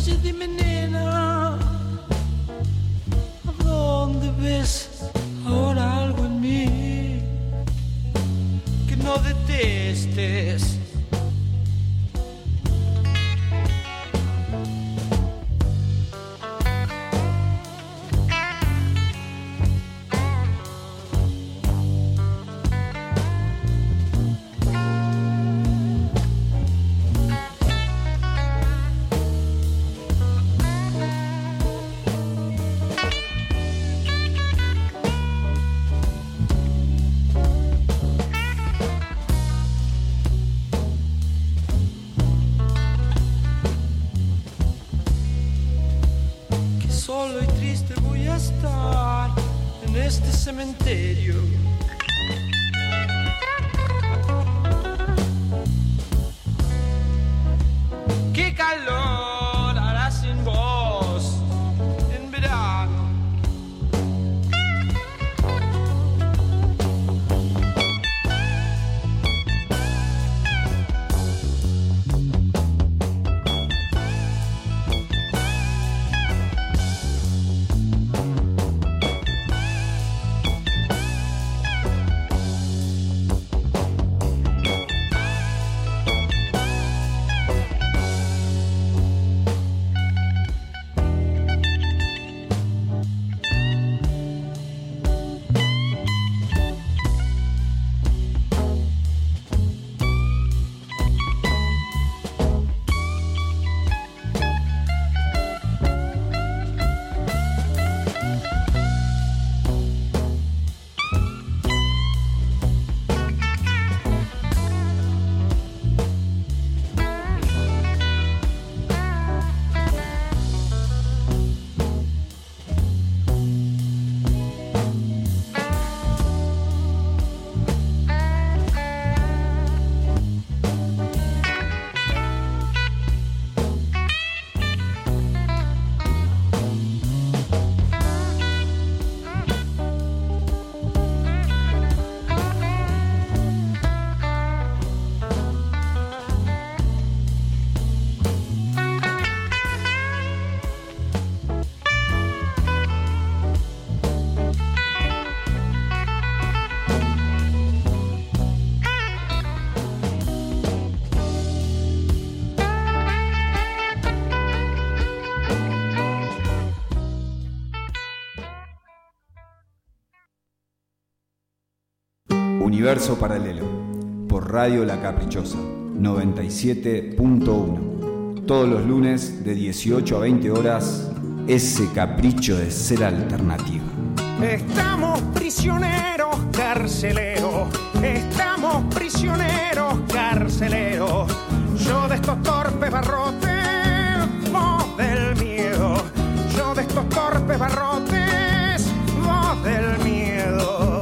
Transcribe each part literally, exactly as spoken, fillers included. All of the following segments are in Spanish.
Oye, dime, nena, ¿a dónde ves ahora algo en mí que no detestes? Solo y triste voy a estar en este cementerio. Qué calor hará sin vos en verano. Universo Paralelo, por Radio La Caprichosa, noventa y siete punto uno. Todos los lunes de dieciocho a veinte horas, ese capricho de ser alternativa. Estamos prisioneros carceleros, estamos prisioneros carceleros. Yo de estos torpes barrotes, vos del miedo. Yo de estos torpes barrotes, vos del miedo.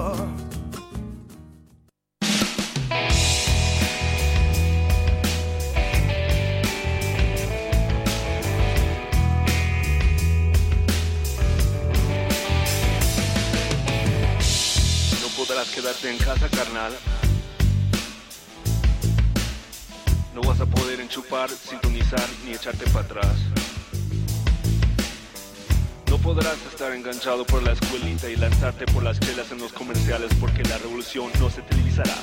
Quedarte en casa, carnal. No vas a poder enchufar, sintonizar ni echarte para atrás. No podrás estar enganchado por la escuelita y lanzarte por las chelas en los comerciales, porque la revolución no se televisará.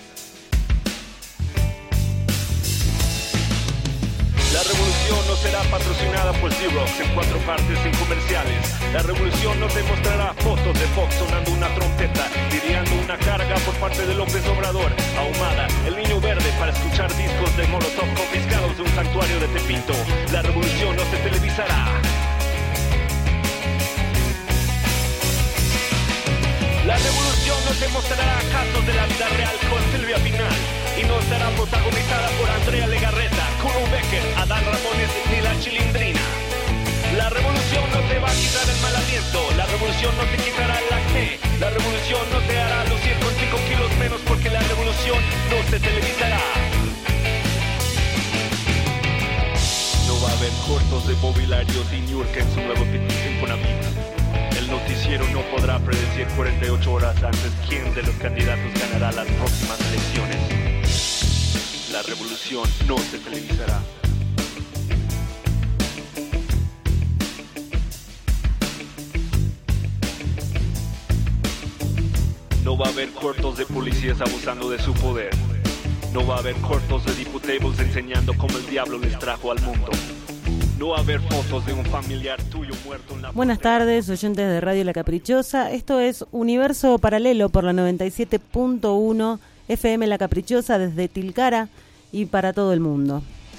La revolución no será patrocinada por Xerox en cuatro partes sin comerciales. La revolución no te mostrará fotos de Fox sonando una trompeta, lidiando una carga por parte de López Obrador, ahumada, el niño verde para escuchar discos de Molotov confiscados de un santuario de Tepito. La revolución no se televisará. La revolución no te mostrará casos de la vida real con Silvia Pinal y no estará protagonizada por Andrea Legarreta, Kuro Becker, Adán Ramones ni la Chilindrina. La revolución no te va a quitar el mal aliento, la revolución no te quitará el acné, la revolución no te hará lucir con cinco kilos menos, porque la revolución no se televisará. No va a haber cortos de mobiliarios y Niurka en su nuevo Petit Sinfonavit. El noticiero no podrá predecir cuarenta y ocho horas antes quién de los candidatos ganará las próximas elecciones. La revolución no se televisará. No va a haber cortos de policías abusando de su poder. No va a haber cortos de diputados enseñando cómo el diablo les trajo al mundo. No va a haber fotos de un familiar tuyo muerto en la... Buenas tardes, oyentes de Radio La Caprichosa. Esto es Universo Paralelo por la noventa y siete punto uno F M La Caprichosa desde Tilcara y para todo el mundo.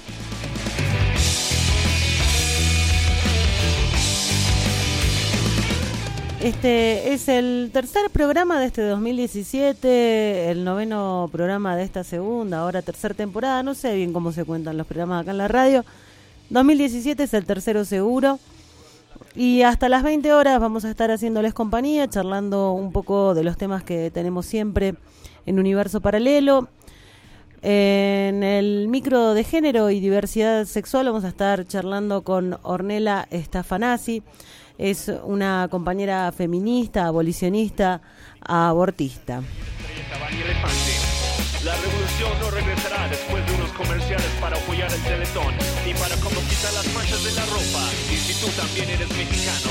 Este es el tercer programa de este dos mil diecisiete, el noveno programa de esta segunda, ahora tercera temporada. No sé bien cómo se cuentan los programas acá en la radio. dos mil diecisiete es el tercero seguro. Y hasta las veinte horas vamos a estar haciéndoles compañía, charlando un poco de los temas que tenemos siempre en Universo Paralelo. En el micro de género y diversidad sexual vamos a estar charlando con Ornella Stefanasi. Es una compañera feminista, abolicionista, abortista. La revolución no regresará después de unos comerciales para apoyar el Teletón y para como quitar las manchas de la ropa. Y si tú también eres mexicano,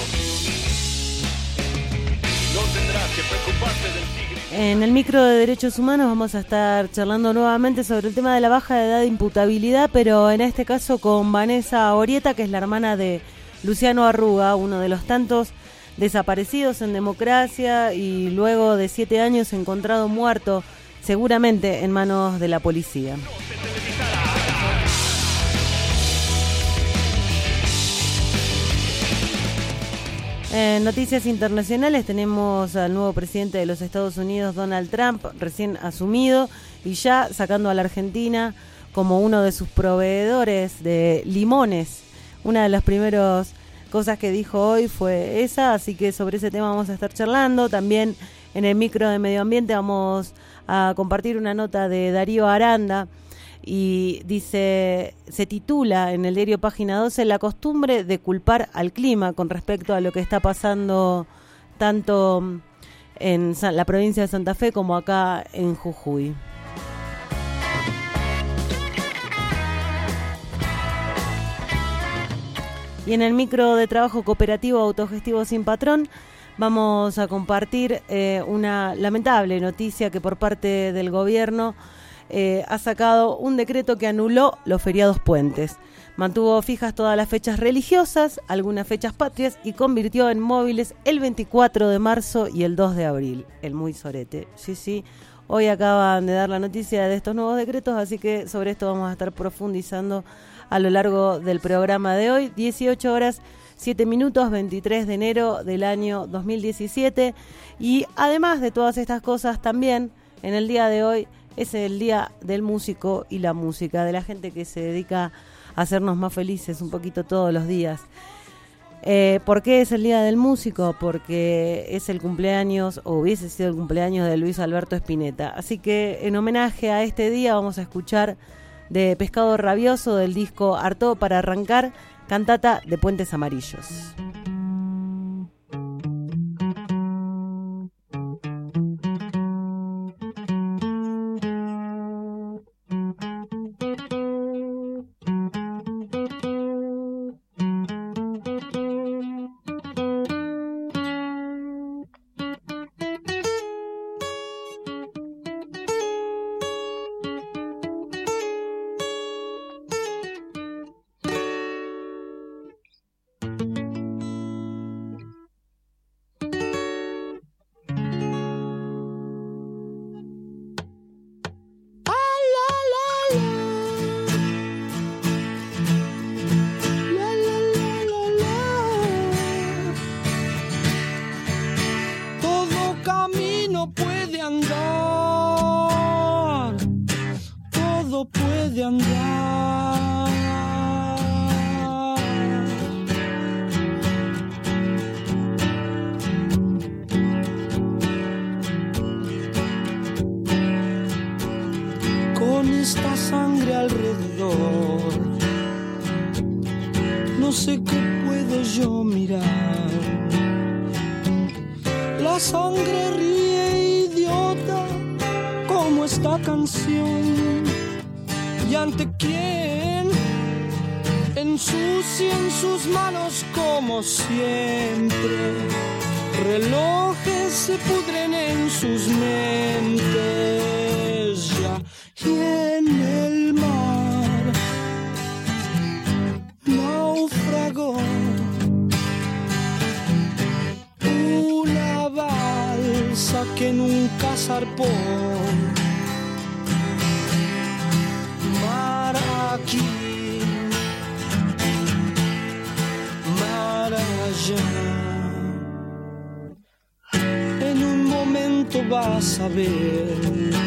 no tendrás que preocuparte del tigre. En el micro de derechos humanos vamos a estar charlando nuevamente sobre el tema de la baja edad de imputabilidad, pero en este caso con Vanessa Orieta, que es la hermana de Luciano Arruga, uno de los tantos desaparecidos en democracia y luego de siete años encontrado muerto, seguramente en manos de la policía. En noticias internacionales tenemos al nuevo presidente de los Estados Unidos, Donald Trump, recién asumido y ya sacando a la Argentina como uno de sus proveedores de limones. Una de las primeras cosas que dijo hoy fue esa, así que sobre ese tema vamos a estar charlando. También en el micro de medio ambiente vamos a compartir una nota de Darío Aranda y dice, se titula en el diario Página doce, la costumbre de culpar al clima con respecto a lo que está pasando tanto en la provincia de Santa Fe como acá en Jujuy. Y en el micro de trabajo cooperativo autogestivo sin patrón vamos a compartir eh, una lamentable noticia que por parte del gobierno eh, ha sacado un decreto que anuló los feriados puentes. Mantuvo fijas todas las fechas religiosas, algunas fechas patrias y convirtió en móviles el veinticuatro de marzo y el dos de abril. El muy sorete. Sí, sí. Hoy acaban de dar la noticia de estos nuevos decretos, así que sobre esto vamos a estar profundizando a lo largo del programa de hoy. dieciocho horas, siete minutos, veintitrés de enero del año dos mil diecisiete. Y además de todas estas cosas, también en el día de hoy es el día del músico y la música, de la gente que se dedica a hacernos más felices un poquito todos los días. Eh, ¿Por qué es el día del músico? Porque es el cumpleaños, o hubiese sido el cumpleaños de Luis Alberto Spinetta. Así que en homenaje a este día vamos a escuchar de Pescado Rabioso del disco Harto para Arrancar, cantata de Puentes Amarillos. Siempre, relojes se pudren en sus mentes ya. Y en el mar naufragó una balsa que nunca zarpó. Mar aquí, mar allá. En un momento vas a ver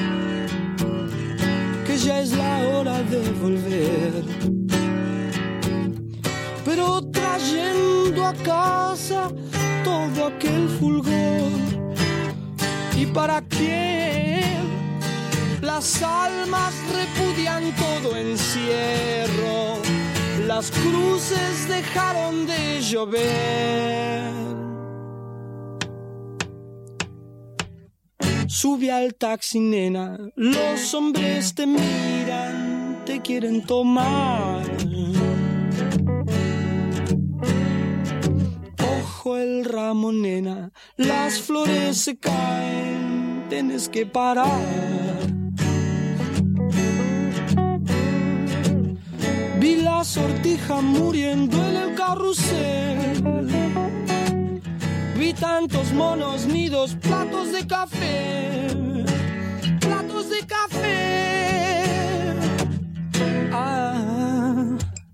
que ya es la hora de volver, pero trayendo a casa todo aquel fulgor. ¿Y para quién? Las almas repudian todo encierro, las cruces dejaron de llover. Sube al taxi, nena, los hombres te miran, te quieren tomar. Ojo el ramo, nena, las flores se caen, tienes que parar. Vi la sortija muriendo en el carrusel. Vi tantos monos, nidos, platos de café, platos de café. Ah.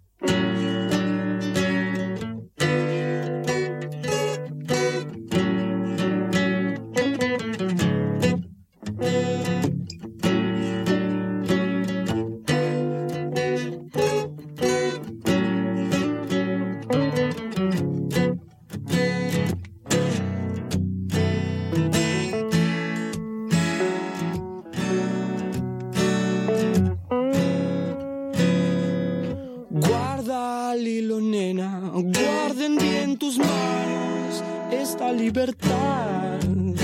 Guarden bien tus manos esta libertad.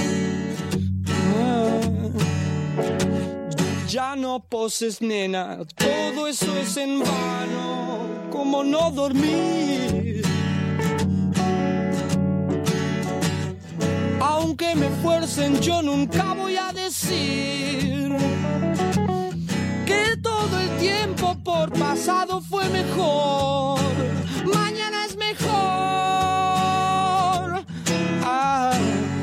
Ah, ya no poses, nena, todo eso es en vano, como no dormir. Aunque me fuercen, yo nunca voy a decir que todo el tiempo por pasado fue mejor. Mañana es mejor. Ah.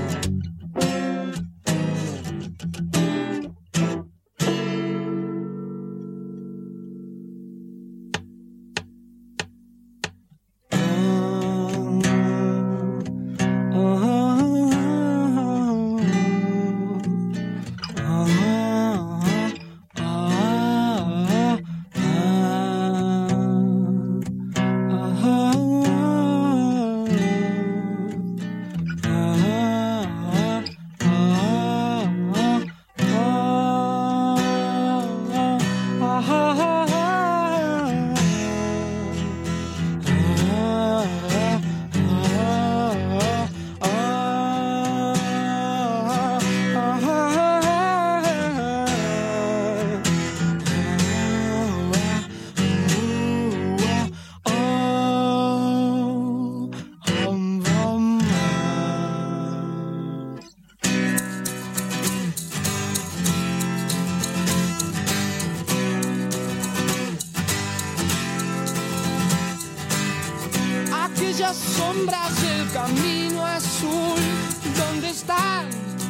Sombras del camino azul, ¿dónde están?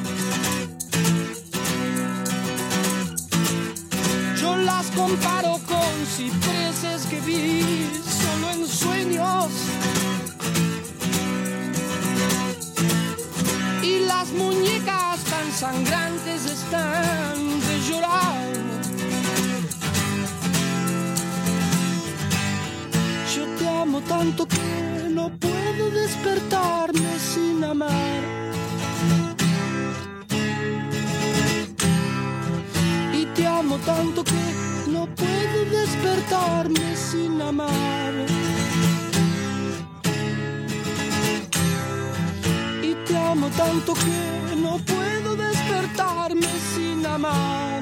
Yo las comparo con cipreses que vi solo en sueños, y las muñecas tan sangrantes están de llorar. Yo te amo tanto que no puedo despertarme sin amar. Y te amo tanto que no puedo despertarme sin amar. Y te amo tanto que no puedo despertarme sin amar.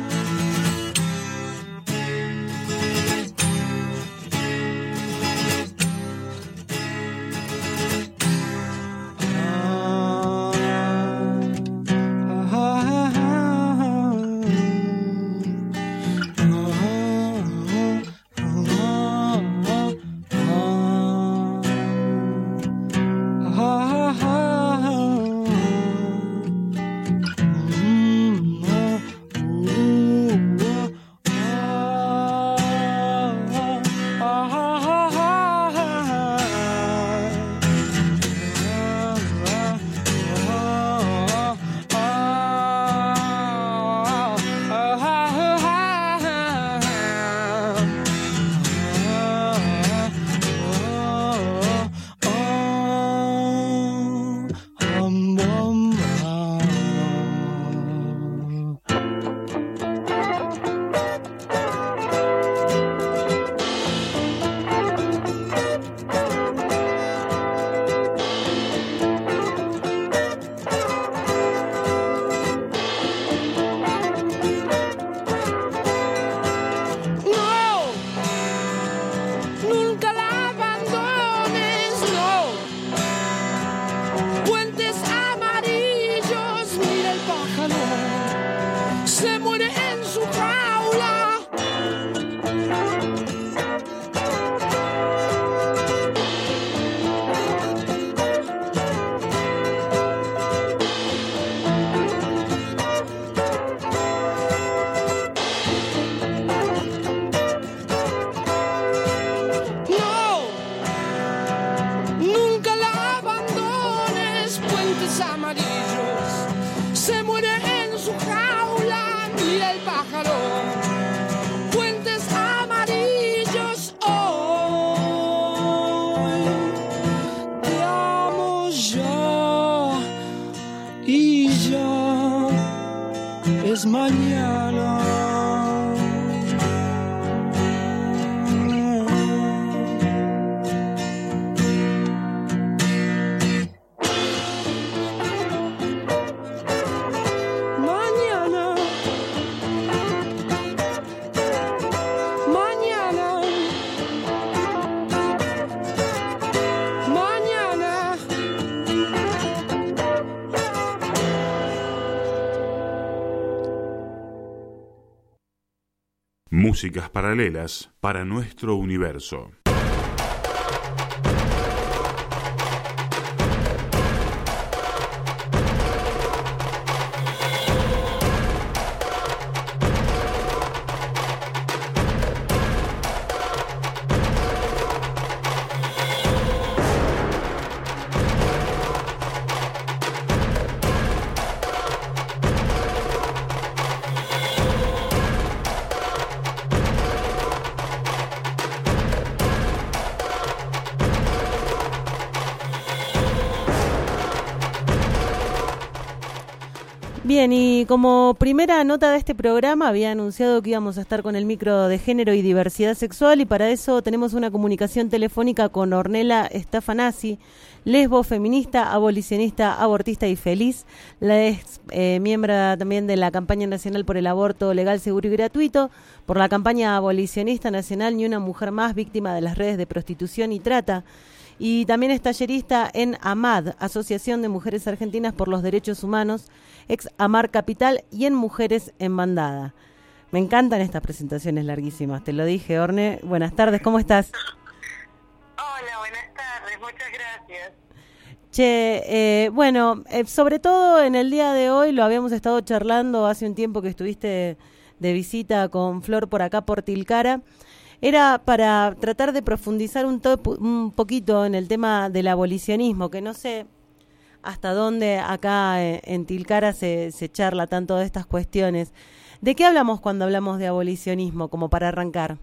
músicas paralelas para nuestro universo. Bien, y como primera nota de este programa había anunciado que íbamos a estar con el micro de género y diversidad sexual, y para eso tenemos una comunicación telefónica con Ornella Stefanasi, lesbo, feminista, abolicionista, abortista y feliz. La es eh, miembro también de la campaña nacional por el aborto legal, seguro y gratuito, por la campaña abolicionista nacional Ni una mujer más, víctima de las redes de prostitución y trata. Y también es tallerista en AMAD, Asociación de Mujeres Argentinas por los Derechos Humanos, ex AMAR Capital, y en Mujeres en Bandada. Me encantan estas presentaciones larguísimas, te lo dije, Orne. Buenas tardes, ¿cómo estás? Hola, buenas tardes, muchas gracias. Che, eh, bueno, eh, sobre todo en el día de hoy, lo habíamos estado charlando hace un tiempo que estuviste de visita con Flor por acá, por Tilcara. Era para tratar de profundizar un, to- un poquito en el tema del abolicionismo, que no sé hasta dónde acá en, en Tilcara se, se charla tanto de estas cuestiones. ¿De qué hablamos cuando hablamos de abolicionismo, como para arrancar?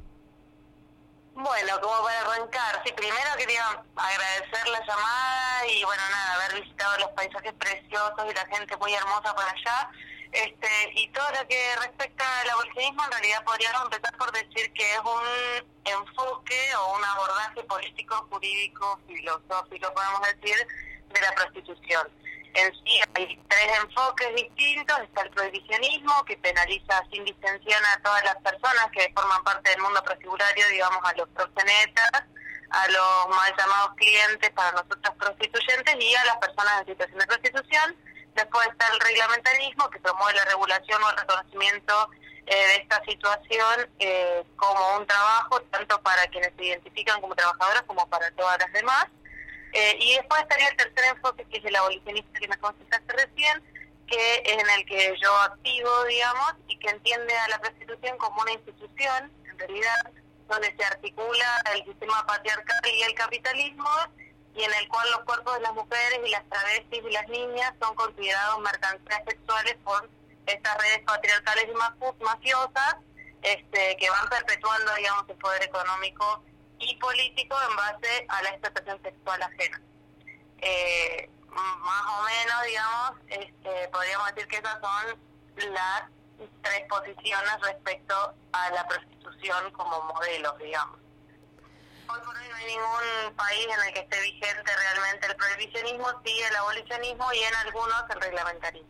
Bueno, como para arrancar, sí, primero quería agradecer la llamada y bueno, nada, haber visitado los paisajes preciosos y la gente muy hermosa por allá. Este, y todo lo que respecta al abolicionismo, en realidad podríamos empezar por decir que es un enfoque o un abordaje político, jurídico, filosófico, podemos decir, de la prostitución. En sí hay tres enfoques distintos. Está el prohibicionismo, que penaliza sin distinción a todas las personas que forman parte del mundo prostíbulo, digamos a los proxenetas, a los mal llamados clientes, para nosotros prostituyentes, y a las personas en situación de prostitución. Después está el reglamentarismo, que promueve la regulación o el reconocimiento eh, de esta situación eh, como un trabajo, tanto para quienes se identifican como trabajadoras como para todas las demás. Eh, y después estaría el tercer enfoque, que es el abolicionista que me consultaste recién, que es en el que yo activo, digamos, y que entiende a la prostitución como una institución, en realidad, donde se articula el sistema patriarcal y el capitalismo, y en el cual los cuerpos de las mujeres y las travestis y las niñas son considerados mercancías sexuales por estas redes patriarcales y mafiosas, este, que van perpetuando, digamos, el poder económico y político en base a la explotación sexual ajena. Eh, más o menos, digamos, este, podríamos decir que esas son las tres posiciones respecto a la prostitución como modelos, digamos. Hoy por hoy no hay ningún país en el que esté vigente realmente el prohibicionismo, sí el abolicionismo y en algunos el reglamentarismo.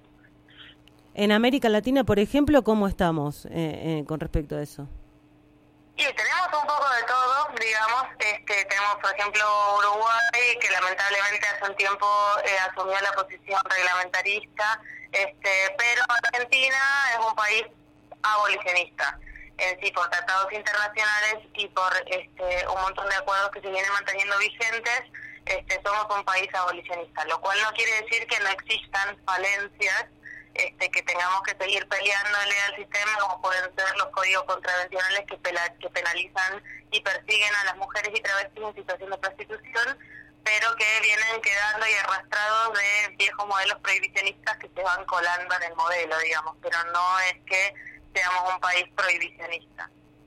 En América Latina, por ejemplo, ¿cómo estamos eh, eh, con respecto a eso? Y tenemos un poco de todo, digamos. Este, tenemos, por ejemplo, Uruguay, que lamentablemente hace un tiempo eh, asumió la posición reglamentarista, este, pero Argentina es un país abolicionista en sí, por tratados internacionales y por este, un montón de acuerdos que se vienen manteniendo vigentes. Este, somos un país abolicionista, lo cual no quiere decir que no existan falencias, este, que tengamos que seguir peleándole al sistema, como pueden ser los códigos contravencionales que, pela, que penalizan y persiguen a las mujeres y travestis en situación de prostitución, pero que vienen quedando y arrastrados de viejos modelos prohibicionistas que se van colando en el modelo, digamos, pero no es que seamos un país prohibicionista.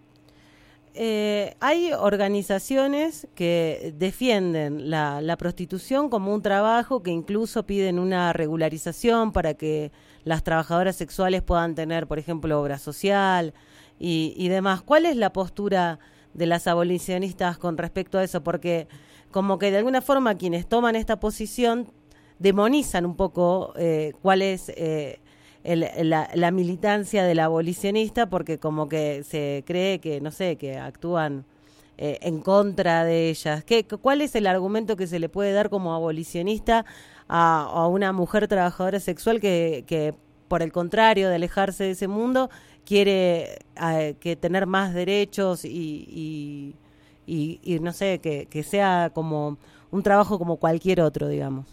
Eh, hay organizaciones que defienden la, la prostitución como un trabajo, que incluso piden una regularización para que las trabajadoras sexuales puedan tener, por ejemplo, obra social y, y demás. ¿Cuál es la postura de las abolicionistas con respecto a eso? Porque como que de alguna forma quienes toman esta posición demonizan un poco eh, cuál es eh, el, la, la militancia del abolicionista, porque como que se cree que, no sé, que actúan eh, en contra de ellas. ¿Qué, ¿Cuál es el argumento que se le puede dar como abolicionista a, a una mujer trabajadora sexual que, que, por el contrario de alejarse de ese mundo, quiere eh, que tener más derechos y, y, y, y no sé, que, que sea como un trabajo como cualquier otro, digamos.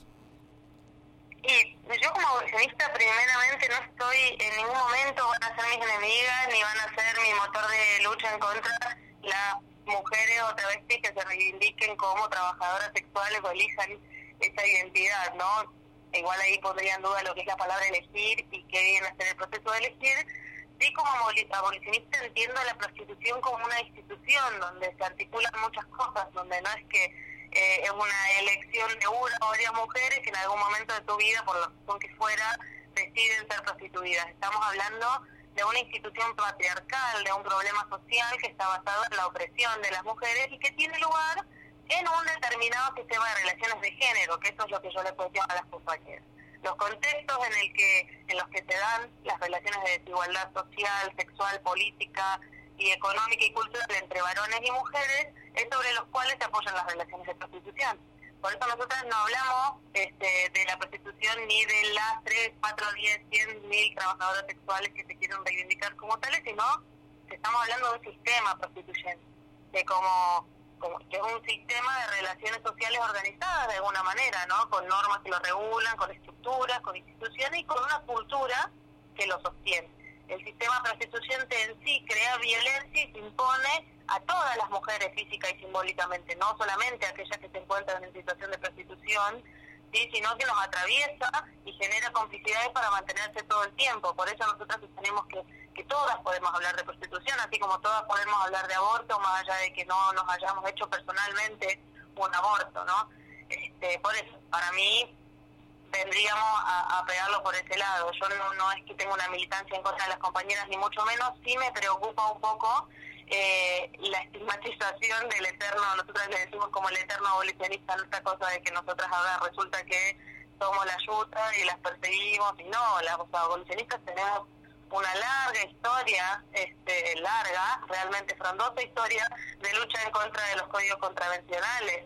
Y yo como abolicionista primeramente no estoy, en ningún momento van a ser mis enemigas ni van a ser mi motor de lucha en contra las mujeres o travestis que se reivindiquen como trabajadoras sexuales o elijan esa identidad, ¿no? Igual ahí pondría en duda lo que es la palabra elegir y qué viene a ser el proceso de elegir. Sí, como abolicionista entiendo la prostitución como una institución donde se articulan muchas cosas, donde no es que eh, es una elección de una o varias mujeres que en algún momento de tu vida, por la razón que fuera, deciden ser prostituidas. Estamos hablando de una institución patriarcal, de un problema social que está basado en la opresión de las mujeres y que tiene lugar en un determinado sistema de relaciones de género, que eso es lo que yo le cuestiono a las compañeras. Los contextos en el que en los que se dan las relaciones de desigualdad social, sexual, política y económica y cultural entre varones y mujeres es sobre los cuales se apoyan las relaciones de prostitución. Por eso nosotros no hablamos este, de la prostitución ni de las tres, cuatro, diez, cien mil trabajadoras sexuales que se quieren reivindicar como tales, sino que estamos hablando de un sistema prostituyente, de como, como que es un sistema de relaciones sociales organizadas de alguna manera, ¿no? Con normas que lo regulan, con estructuras, con instituciones y con una cultura que lo sostiene. El sistema prostituyente en sí crea violencia y se impone a todas las mujeres física y simbólicamente, no solamente a aquellas que se encuentran en situación de prostitución, ¿sí? Sino que nos atraviesa y genera complicidades para mantenerse todo el tiempo. Por eso nosotros tenemos que, que todas podemos hablar de prostitución, así como todas podemos hablar de aborto, más allá de que no nos hayamos hecho personalmente un aborto, ¿no? Este, por eso, para mí, vendríamos a, a pegarlo por ese lado. Yo no, no es que tenga una militancia en contra de las compañeras, ni mucho menos. Sí me preocupa un poco eh, la estigmatización del eterno, nosotros le decimos como el eterno abolicionista, no esta cosa de que nosotras ahora resulta que somos la yuta y las perseguimos, y no, las o sea, abolicionistas tenemos una larga historia, este, larga, realmente frondosa historia de lucha en contra de los códigos contravencionales.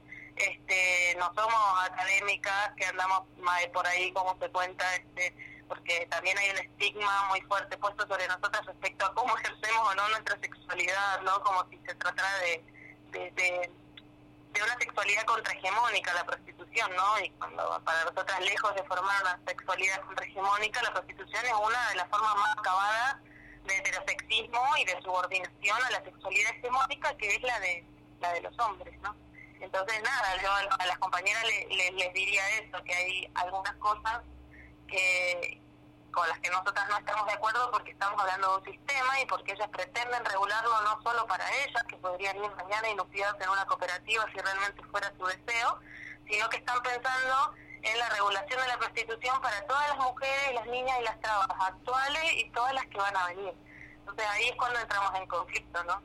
Este, no somos académicas que andamos por ahí como se cuenta, este, porque también hay un estigma muy fuerte puesto sobre nosotras respecto a cómo ejercemos o no nuestra sexualidad, ¿no? Como si se tratara de, de, de, de una sexualidad contrahegemónica, la prostitución, ¿no? Y cuando para nosotras, lejos de formar una sexualidad contrahegemónica, la prostitución es una de las formas más acabadas de heterosexismo y de subordinación a la sexualidad hegemónica, que es la de la de los hombres, ¿no? Entonces, nada, yo a las compañeras le, le, les diría eso, que hay algunas cosas que con las que nosotras no estamos de acuerdo porque estamos hablando de un sistema y porque ellas pretenden regularlo no solo para ellas, que podrían ir mañana y nuclearse en una cooperativa si realmente fuera su deseo, sino que están pensando en la regulación de la prostitución para todas las mujeres, las niñas y las trabas actuales y todas las que van a venir. Entonces ahí es cuando entramos en conflicto, ¿no?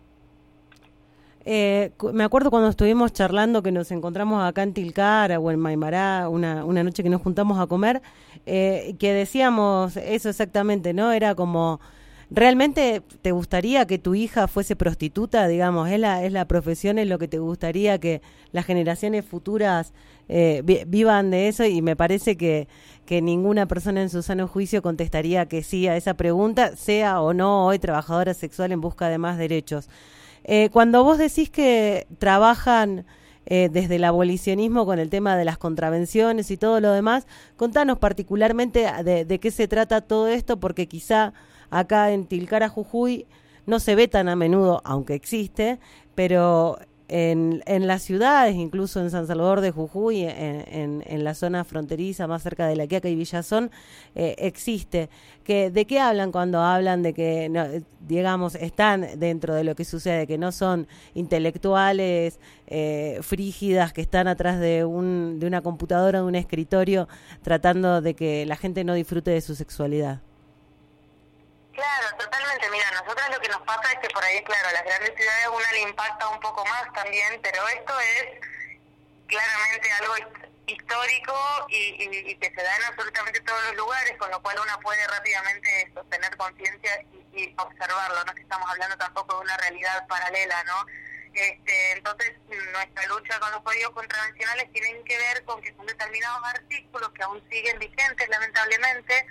Eh, me acuerdo cuando estuvimos charlando que nos encontramos acá en Tilcara o en Maimará, una, una noche que nos juntamos a comer, eh, que decíamos eso exactamente, ¿no? Era como, ¿realmente te gustaría que tu hija fuese prostituta? Digamos, ¿es la, es la profesión, es lo que te gustaría que las generaciones futuras eh, vi, vivan de eso? Y me parece que, que ninguna persona en su sano juicio contestaría que sí a esa pregunta, sea o no hoy trabajadora sexual en busca de más derechos. Eh, cuando vos decís que trabajan eh, desde el abolicionismo con el tema de las contravenciones y todo lo demás, contanos particularmente de, de qué se trata todo esto, porque quizá acá en Tilcara, Jujuy, no se ve tan a menudo, aunque existe, pero en, en las ciudades, incluso en San Salvador de Jujuy, en, en, en la zona fronteriza más cerca de La Quiaca y Villazón, eh, existe. Que, ¿de qué hablan cuando hablan de que, no, digamos, están dentro de lo que sucede, que no son intelectuales eh, frígidas que están atrás de, un, de una computadora, de un escritorio, tratando de que la gente no disfrute de su sexualidad? Claro, totalmente. Mira, nosotros lo que nos pasa es que por ahí, claro, a las grandes ciudades una le impacta un poco más también, pero esto es claramente algo histórico y, y, y que se da en absolutamente todos los lugares, con lo cual uno puede rápidamente sostener conciencia y, y observarlo. No es que estamos hablando tampoco de una realidad paralela, ¿no? Este, entonces, nuestra lucha con los códigos contravencionales tienen que ver con que son determinados artículos que aún siguen vigentes, lamentablemente,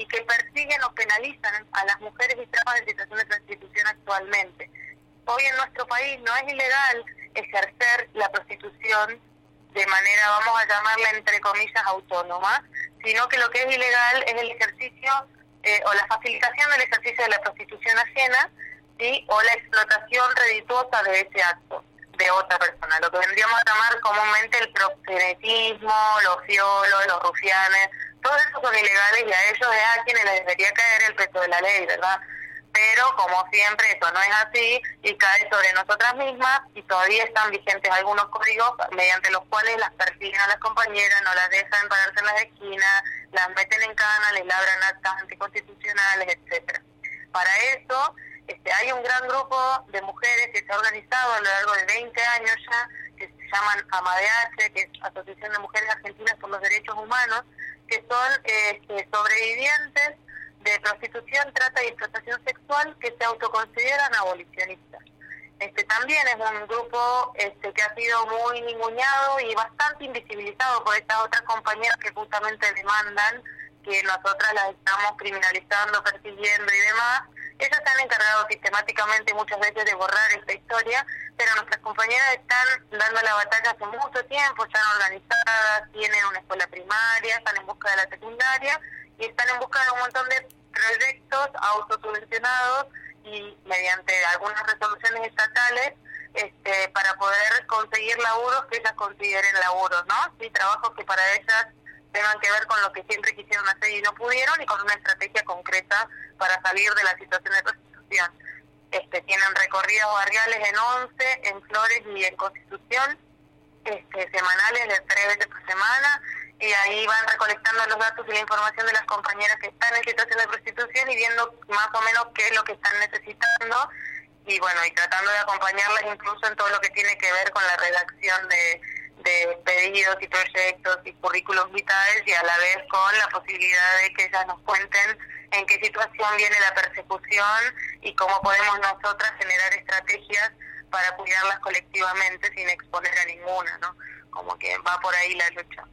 y que persiguen o penalizan a las mujeres y trabas en situación de prostitución actualmente. Hoy en nuestro país no es ilegal ejercer la prostitución de manera, vamos a llamarla entre comillas, autónoma, sino que lo que es ilegal es el ejercicio eh, o la facilitación del ejercicio de la prostitución ajena, ¿sí? O la explotación redituosa de ese acto de otra persona, lo que vendríamos a llamar comúnmente el proxenetismo, los fiolos, los rufianes, todos esos son ilegales y a ellos es a quienes les debería caer el peso de la ley, ¿verdad? Pero como siempre eso no es así y cae sobre nosotras mismas y todavía están vigentes algunos códigos mediante los cuales las persiguen a las compañeras, no las dejan pararse en las esquinas, las meten en cana, les labran actas anticonstitucionales, etcétera. Para eso este, hay un gran grupo de mujeres que se ha organizado a lo largo de veinte años ya, que se llaman AMADH, que es Asociación de Mujeres Argentinas por los Derechos Humanos, que son este, sobrevivientes de prostitución, trata y explotación sexual que se autoconsideran abolicionistas. Este también es un grupo este, que ha sido muy ninguneado y bastante invisibilizado por estas otras compañeras que justamente demandan que nosotras las estamos criminalizando, persiguiendo y demás. Ellas se han encargado sistemáticamente muchas veces de borrar esta historia, pero nuestras compañeras están dando la batalla hace mucho tiempo, están organizadas, tienen una escuela primaria, están en busca de la secundaria y están en busca de un montón de proyectos autosubvencionados y mediante algunas resoluciones estatales este, para poder conseguir laburos que ellas consideren laburos, ¿no? Sí, trabajos que para ellas tengan que ver con lo que siempre quisieron hacer y no pudieron y con una estrategia concreta para salir de la situación de prostitución. Este, tienen recorridos barriales en Once, en Flores y en Constitución, este, semanales de tres veces por semana, y ahí van recolectando los datos y la información de las compañeras que están en situación de prostitución y viendo más o menos qué es lo que están necesitando y bueno, y tratando de acompañarlas incluso en todo lo que tiene que ver con la redacción de, de pedidos y proyectos y currículos vitales y a la vez con la posibilidad de que ellas nos cuenten en qué situación viene la persecución y cómo podemos nosotras generar estrategias para cuidarlas colectivamente sin exponer a ninguna, ¿no? Como que va por ahí la lucha.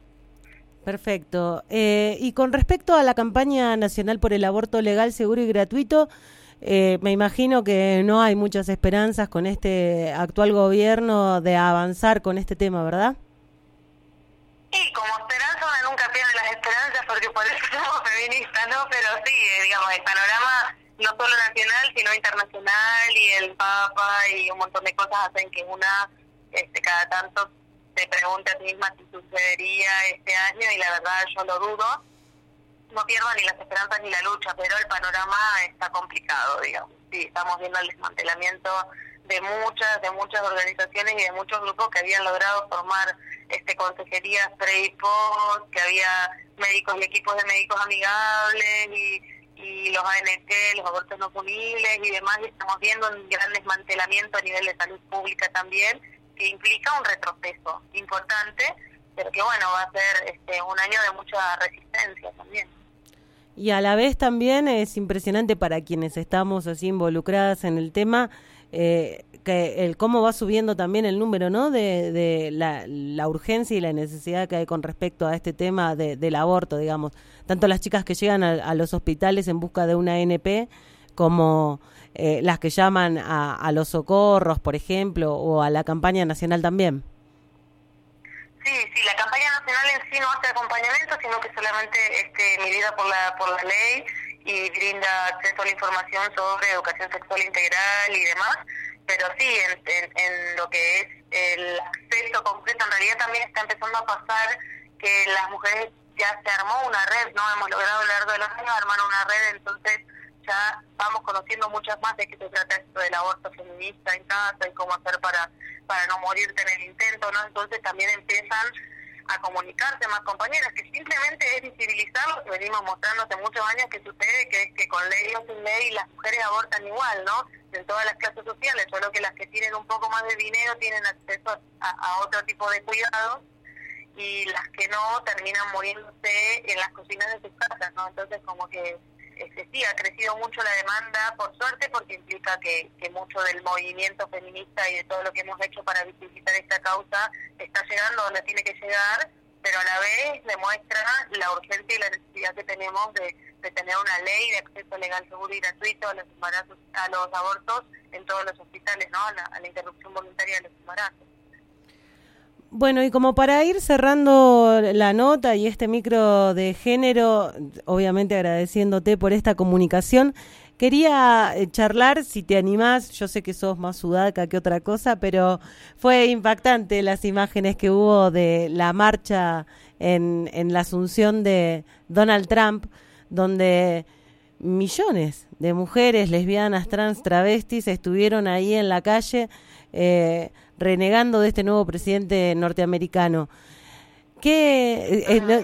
Perfecto. Eh, y con respecto a la campaña nacional por el aborto legal, seguro y gratuito, eh, me imagino que no hay muchas esperanzas con este actual gobierno de avanzar con este tema, ¿verdad? Sí, como esperanza uno nunca pierde las esperanzas porque por eso somos feministas, ¿no? Pero sí, digamos, el panorama no solo nacional, sino internacional y el Papa y un montón de cosas hacen que una este, cada tanto se pregunta a sí misma si sucedería este año y la verdad yo lo dudo. No pierdo ni las esperanzas ni la lucha, pero el panorama está complicado, digamos. Sí, estamos viendo el desmantelamiento de muchas, de muchas organizaciones y de muchos grupos que habían logrado formar este consejerías pre y post, que había médicos y equipos de médicos amigables y, y los A N T, los abortos no punibles y demás, y estamos viendo un gran desmantelamiento a nivel de salud pública también, que implica un retroceso importante, pero que bueno, va a ser este, un año de mucha resistencia también. Y a la vez también es impresionante para quienes estamos así involucradas en el tema, eh, que el cómo va subiendo también el número, ¿no? De, de la, la urgencia y la necesidad que hay con respecto a este tema de, del aborto, digamos. Tanto las chicas que llegan a, a los hospitales en busca de una A N P como eh, las que llaman a, a los socorros, por ejemplo, o a la campaña nacional también. Sí, sí, la campaña nacional en sí no hace acompañamiento, sino que solamente este, medida por la por la ley y brinda acceso a la información sobre educación sexual integral y demás, pero sí, en, en, en lo que es el acceso completo, en realidad también está empezando a pasar que las mujeres ya se armó una red, ¿no? Hemos logrado a lo largo de los años armar una red, entonces ya vamos conociendo muchas más de qué se trata esto del aborto feminista en casa y cómo hacer para para no morirte en el intento, ¿no? Entonces también empiezan a comunicarse más compañeras, que simplemente es visibilizar lo que venimos mostrando hace muchos años que sucede, que es que con ley o sin ley las mujeres abortan igual, ¿no? En todas las clases sociales, solo que las que tienen un poco más de dinero tienen acceso a, a otro tipo de cuidados y las que no terminan muriéndose en las cocinas de sus casas, ¿no? Entonces como que Este, sí, ha crecido mucho la demanda, por suerte, porque implica que, que mucho del movimiento feminista y de todo lo que hemos hecho para visibilizar esta causa está llegando donde tiene que llegar, pero a la vez demuestra la urgencia y la necesidad que tenemos de, de tener una ley de acceso legal, seguro y gratuito a los embarazos, a los abortos en todos los hospitales, ¿no? A la, a la interrupción voluntaria de los embarazos. Bueno, y como para ir cerrando la nota y este micro de género, obviamente agradeciéndote por esta comunicación, quería charlar, si te animás, yo sé que sos más sudaca que otra cosa, pero fue impactante las imágenes que hubo de la marcha en, en la asunción de Donald Trump, donde millones de mujeres, lesbianas, trans, travestis estuvieron ahí en la calle eh, renegando de este nuevo presidente norteamericano. ¿Qué? Eh, eh,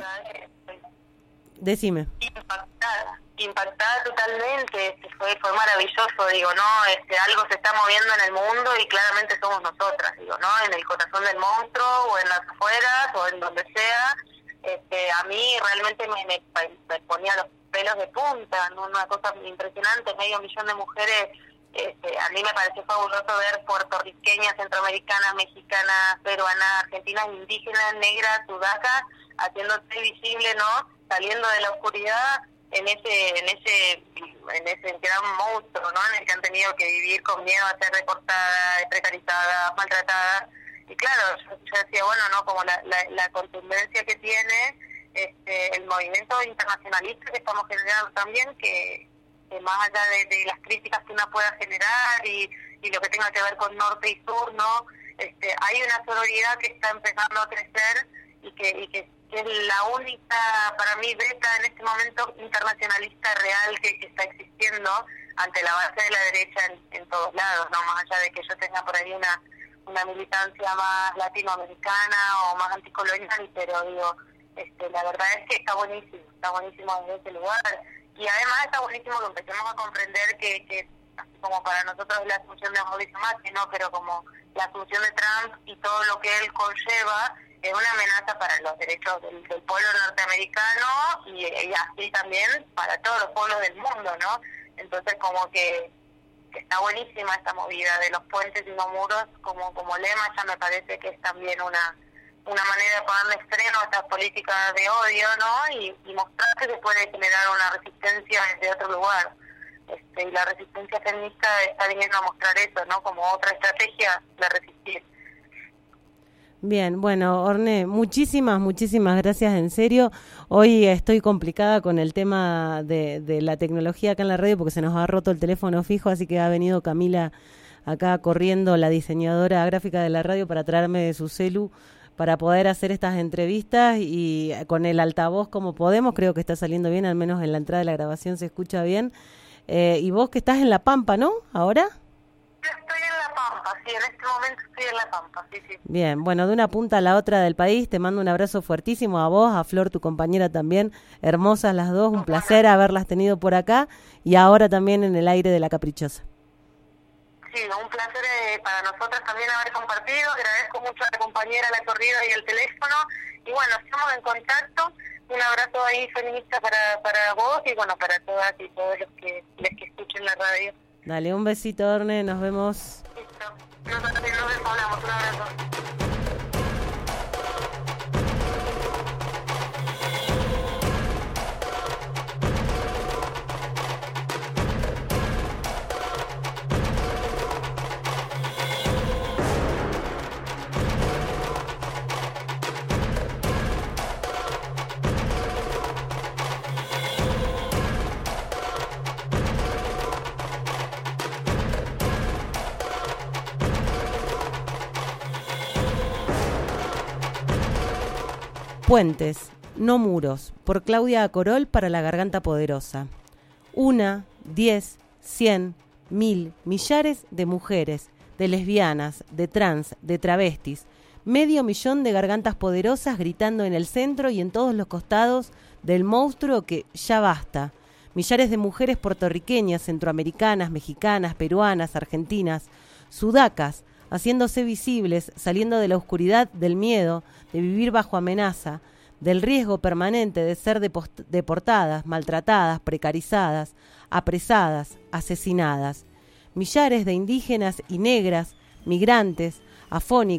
decime. Impactada, impactada totalmente, este, fue, fue maravilloso, digo, ¿no? Este, algo se está moviendo en el mundo y claramente somos nosotras, digo, ¿no? En el corazón del monstruo, o en las afueras, o en donde sea. Este, a mí realmente me, me, me ponía los pelos de punta, ¿no? Una cosa impresionante, medio millón de mujeres. Este, a mí me pareció fabuloso ver puertorriqueñas, centroamericanas, mexicanas, peruanas, argentinas, indígenas, negras, sudacas, haciéndose visible, ¿no? Saliendo de la oscuridad en ese, en ese, en ese gran monstruo, ¿no? En el que han tenido que vivir con miedo a ser recortadas, precarizadas, maltratadas. Y claro, yo, yo decía, bueno, ¿no? Como la, la, la contundencia que tiene este, el movimiento internacionalista que estamos generando también, que que más allá de, de las críticas que una pueda generar y, y lo que tenga que ver con norte y sur, ¿no? Este, hay una sororidad que está empezando a crecer y que, y que, que es la única, para mí, beta en este momento internacionalista real que, que está existiendo ante la base de la derecha en, en todos lados, ¿no? Más allá de que yo tenga por ahí una, una militancia más latinoamericana o más anticolonial, pero digo, este, la verdad es que está buenísimo, está buenísimo desde ese lugar. Y además está buenísimo que empecemos a comprender que, que así como para nosotros la asunción de Mauricio Macri, ¿no? Pero como la asunción de Trump y todo lo que él conlleva es una amenaza para los derechos del, del pueblo norteamericano y, y así también para todos los pueblos del mundo, ¿no? Entonces como que, que está buenísima esta movida de los puentes y no muros como, como lema, ya me parece que es también una... una manera de ponerle freno a estas políticas de odio, ¿no? Y, y mostrar que se puede generar una resistencia desde otro lugar. Este, y la resistencia feminista está viniendo a mostrar eso, ¿no? Como otra estrategia de resistir. Bien, bueno, Orne, muchísimas, muchísimas gracias, en serio. Hoy estoy complicada con el tema de, de la tecnología acá en la radio porque se nos ha roto el teléfono fijo, así que ha venido Camila acá corriendo, la diseñadora gráfica de la radio, para traerme de su celu para poder hacer estas entrevistas, y con el altavoz como podemos, creo que está saliendo bien, al menos en la entrada de la grabación se escucha bien. Eh, y vos que estás en La Pampa, ¿no? ¿Ahora? Yo estoy en La Pampa, sí, en este momento estoy en La Pampa, sí, sí. Bien, bueno, de una punta a la otra del país, te mando un abrazo fuertísimo a vos, a Flor, tu compañera también, hermosas las dos, un placer haberlas tenido por acá, y ahora también en el aire de La Caprichosa. Sí, un placer eh, para nosotras también haber compartido. Agradezco mucho a la compañera, la corrida y el teléfono. Y bueno, estamos en contacto. Un abrazo ahí feminista para, para vos y bueno, para todas y todos los que, los que escuchen la radio. Dale, un besito, Orne, nos vemos. Listo. Nosotros nos vemos, hablamos. Un abrazo. Puentes, no muros, por Claudia Acorol para La Garganta Poderosa. Una, diez, cien, mil, millares de mujeres, de lesbianas, de trans, de travestis, medio millón de gargantas poderosas gritando en el centro y en todos los costados del monstruo que ya basta. Millares de mujeres puertorriqueñas, centroamericanas, mexicanas, peruanas, argentinas, sudacas, haciéndose visibles, saliendo de la oscuridad del miedo, de vivir bajo amenaza, del riesgo permanente de ser deportadas, maltratadas, precarizadas, apresadas, asesinadas. Millares de indígenas y negras, migrantes, afónicas,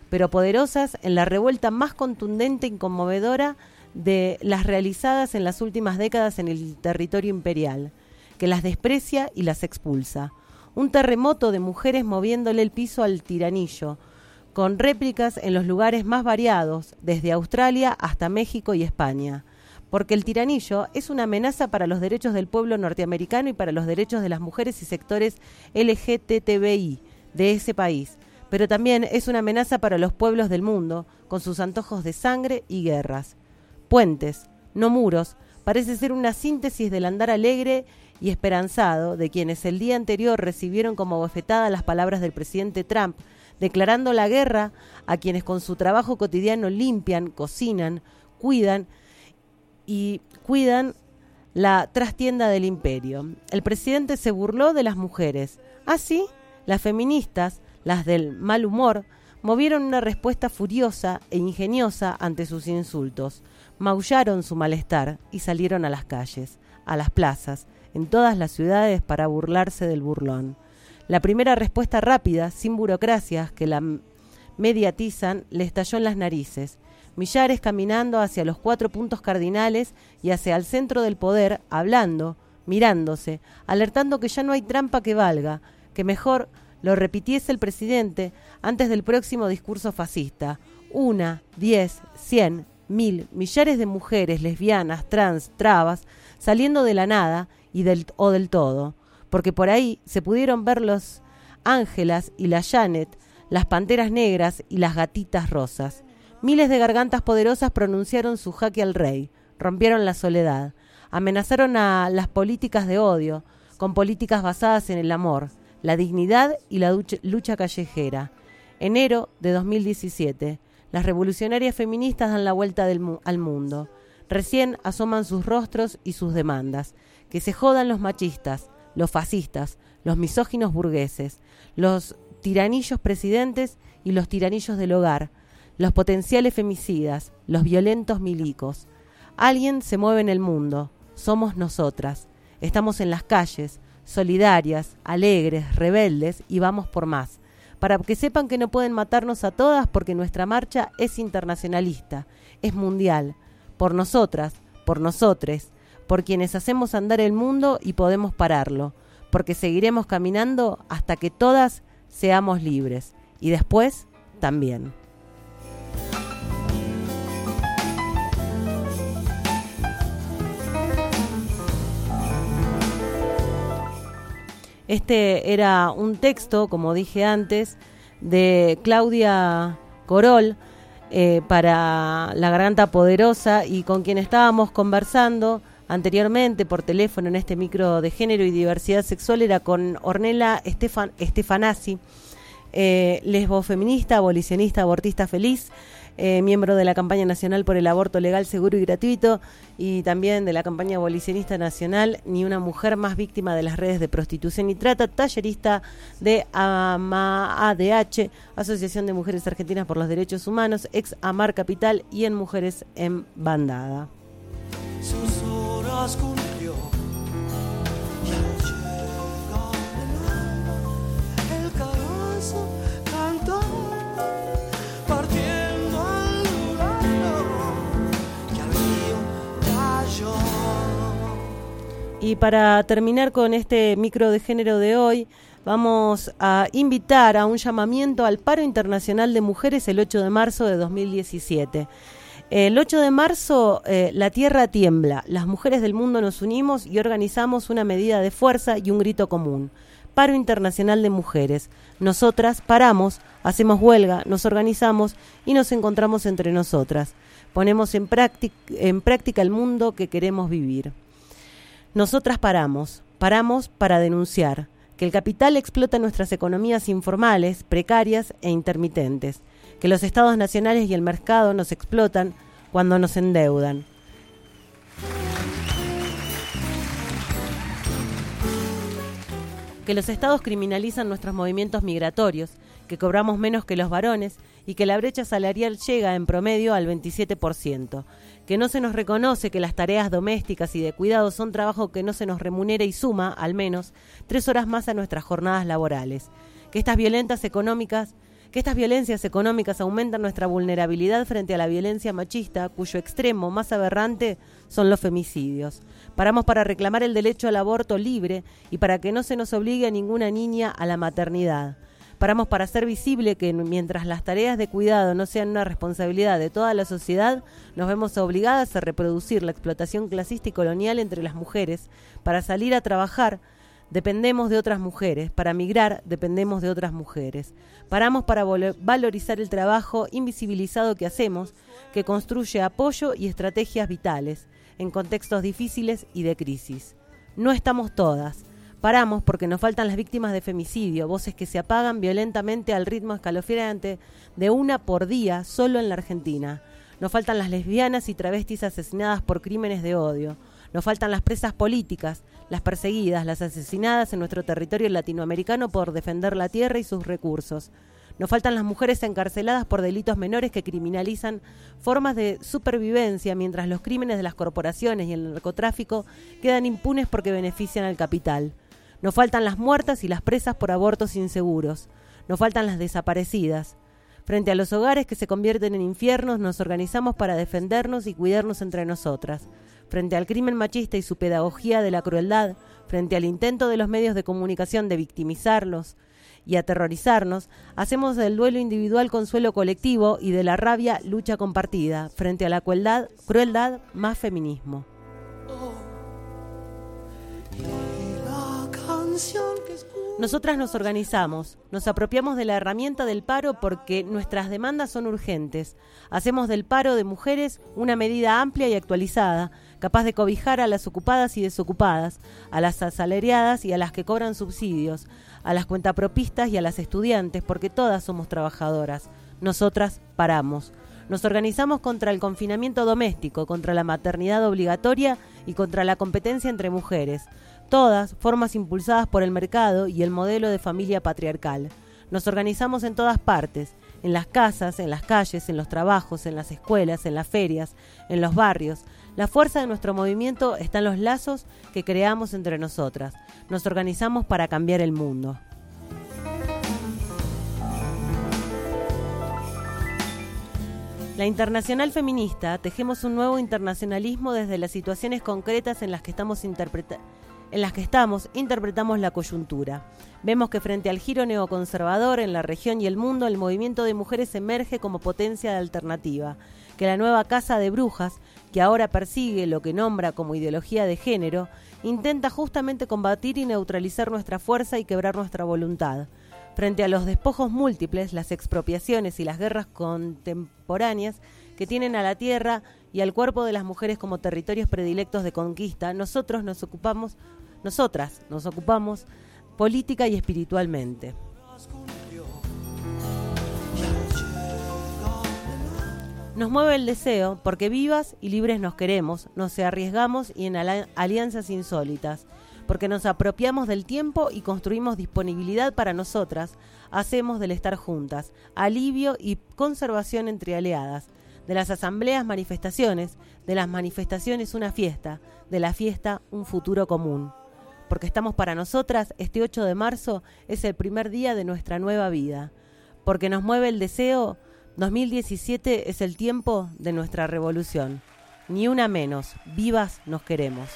pero poderosas en la revuelta más contundente y conmovedora de las realizadas en las últimas décadas en el territorio imperial, que las desprecia y las expulsa. Un terremoto de mujeres moviéndole el piso al tiranillo, con réplicas en los lugares más variados, desde Australia hasta México y España. Porque el tiranillo es una amenaza para los derechos del pueblo norteamericano y para los derechos de las mujeres y sectores L G B T I de ese país, pero también es una amenaza para los pueblos del mundo, con sus antojos de sangre y guerras. Puentes, no muros, parece ser una síntesis del andar alegre y esperanzado de quienes el día anterior recibieron como bofetada las palabras del presidente Trump, declarando la guerra a quienes con su trabajo cotidiano limpian, cocinan, cuidan y cuidan la trastienda del imperio. El presidente se burló de las mujeres. Así, las feministas, las del mal humor, movieron una respuesta furiosa e ingeniosa ante sus insultos. Maullaron su malestar y salieron a las calles, a las plazas, en todas las ciudades para burlarse del burlón. La primera respuesta rápida, sin burocracias que la mediatizan, le estalló en las narices. Millares caminando hacia los cuatro puntos cardinales y hacia el centro del poder, hablando, mirándose, alertando que ya no hay trampa que valga, que mejor lo repitiese el presidente antes del próximo discurso fascista. Una, diez, cien, mil, millares de mujeres, lesbianas, trans, trabas, saliendo de la nada y del, o del todo, porque por ahí se pudieron ver los Ángelas y la Janet, las panteras negras y las gatitas rosas. Miles de gargantas poderosas pronunciaron su jaque al rey, rompieron la soledad, amenazaron a las políticas de odio, con políticas basadas en el amor, la dignidad y la lucha, lucha callejera. Enero de dos mil diecisiete. Las revolucionarias feministas dan la vuelta del mu- al mundo. Recién asoman sus rostros y sus demandas. Que se jodan los machistas, los fascistas, los misóginos burgueses, los tiranillos presidentes y los tiranillos del hogar, los potenciales femicidas, los violentos milicos. Alguien se mueve en el mundo. Somos nosotras. Estamos en las calles, solidarias, alegres, rebeldes y vamos por más. Para que sepan que no pueden matarnos a todas porque nuestra marcha es internacionalista, es mundial, por nosotras, por nosotres, por quienes hacemos andar el mundo y podemos pararlo, porque seguiremos caminando hasta que todas seamos libres, y después también. Este era un texto, como dije antes, de Claudia Corol eh, para La Garganta Poderosa, y con quien estábamos conversando anteriormente por teléfono en este micro de género y diversidad sexual era con Ornella Estefan, Stefanasi, eh, lesbofeminista, abolicionista, abortista feliz, eh, miembro de la campaña nacional por el aborto legal, seguro y gratuito, y también de la campaña abolicionista nacional Ni una mujer más víctima de las redes de prostitución y trata, tallerista de AMA A D H, Asociación de Mujeres Argentinas por los Derechos Humanos, ex AMAR Capital y en Mujeres en Bandada. Sus horas cumplió y al llegar el cabazo cantó partiendo al Urano y al río cayó. Y para terminar con este micro de género de hoy, vamos a invitar a un llamamiento al paro internacional de mujeres el ocho de marzo de dos mil diecisiete. El ocho de marzo eh, la tierra tiembla, las mujeres del mundo nos unimos y organizamos una medida de fuerza y un grito común. Paro internacional de mujeres. Nosotras paramos, hacemos huelga, nos organizamos y nos encontramos entre nosotras. Ponemos en práctica, en práctica el mundo que queremos vivir. Nosotras paramos, paramos para denunciar que el capital explota nuestras economías informales, precarias e intermitentes, que los estados nacionales y el mercado nos explotan cuando nos endeudan. Que los estados criminalizan nuestros movimientos migratorios, que cobramos menos que los varones y que la brecha salarial llega en promedio al veintisiete por ciento. Que no se nos reconoce que las tareas domésticas y de cuidado son trabajo que no se nos remunera y suma, al menos, tres horas más a nuestras jornadas laborales. Que estas violentas económicas que estas violencias económicas aumentan nuestra vulnerabilidad frente a la violencia machista, cuyo extremo más aberrante son los femicidios. Paramos para reclamar el derecho al aborto libre y para que no se nos obligue a ninguna niña a la maternidad. Paramos para hacer visible que mientras las tareas de cuidado no sean una responsabilidad de toda la sociedad, nos vemos obligadas a reproducir la explotación clasista y colonial entre las mujeres. Para salir a trabajar, dependemos de otras mujeres. Para migrar, dependemos de otras mujeres. Paramos para valorizar el trabajo invisibilizado que hacemos, que construye apoyo y estrategias vitales en contextos difíciles y de crisis. No estamos todas. Paramos porque nos faltan las víctimas de femicidio, voces que se apagan violentamente al ritmo escalofriante de una por día solo en la Argentina. Nos faltan las lesbianas y travestis asesinadas por crímenes de odio. Nos faltan las presas políticas, las perseguidas, las asesinadas en nuestro territorio latinoamericano por defender la tierra y sus recursos. Nos faltan las mujeres encarceladas por delitos menores que criminalizan formas de supervivencia, mientras los crímenes de las corporaciones y el narcotráfico quedan impunes porque benefician al capital. Nos faltan las muertas y las presas por abortos inseguros. Nos faltan las desaparecidas. Frente a los hogares que se convierten en infiernos, nos organizamos para defendernos y cuidarnos entre nosotras. Frente al crimen machista y su pedagogía de la crueldad, frente al intento de los medios de comunicación de victimizarlos y aterrorizarnos, hacemos del duelo individual consuelo colectivo y de la rabia lucha compartida. Frente a la crueldad, crueldad más feminismo. Nosotras nos organizamos, nos apropiamos de la herramienta del paro porque nuestras demandas son urgentes. Hacemos del paro de mujeres una medida amplia y actualizada, capaz de cobijar a las ocupadas y desocupadas, a las asalariadas y a las que cobran subsidios, a las cuentapropistas y a las estudiantes, porque todas somos trabajadoras. Nosotras paramos. Nos organizamos contra el confinamiento doméstico, contra la maternidad obligatoria y contra la competencia entre mujeres. Todas formas impulsadas por el mercado y el modelo de familia patriarcal. Nos organizamos en todas partes, en las casas, en las calles, en los trabajos, en las escuelas, en las ferias, en los barrios. La fuerza de nuestro movimiento está en los lazos que creamos entre nosotras. Nos organizamos para cambiar el mundo. La Internacional Feminista tejemos un nuevo internacionalismo desde las situaciones concretas en las que estamos interpretando. En las que estamos, interpretamos la coyuntura. Vemos que frente al giro neoconservador en la región y el mundo, el movimiento de mujeres emerge como potencia de alternativa, que la nueva casa de brujas, que ahora persigue lo que nombra como ideología de género, intenta justamente combatir y neutralizar nuestra fuerza y quebrar nuestra voluntad. Frente a los despojos múltiples, las expropiaciones y las guerras contemporáneas que tienen a la tierra y al cuerpo de las mujeres como territorios predilectos de conquista, nosotros nos ocupamos, nosotras nos ocupamos política y espiritualmente. Nos mueve el deseo porque vivas y libres nos queremos, nos arriesgamos y en alianzas insólitas, porque nos apropiamos del tiempo y construimos disponibilidad para nosotras, hacemos del estar juntas, alivio y conservación entre aliadas. De las asambleas manifestaciones, de las manifestaciones una fiesta, de la fiesta un futuro común. Porque estamos para nosotras, este ocho de marzo es el primer día de nuestra nueva vida. Porque nos mueve el deseo, dos mil diecisiete es el tiempo de nuestra revolución. Ni una menos, vivas nos queremos.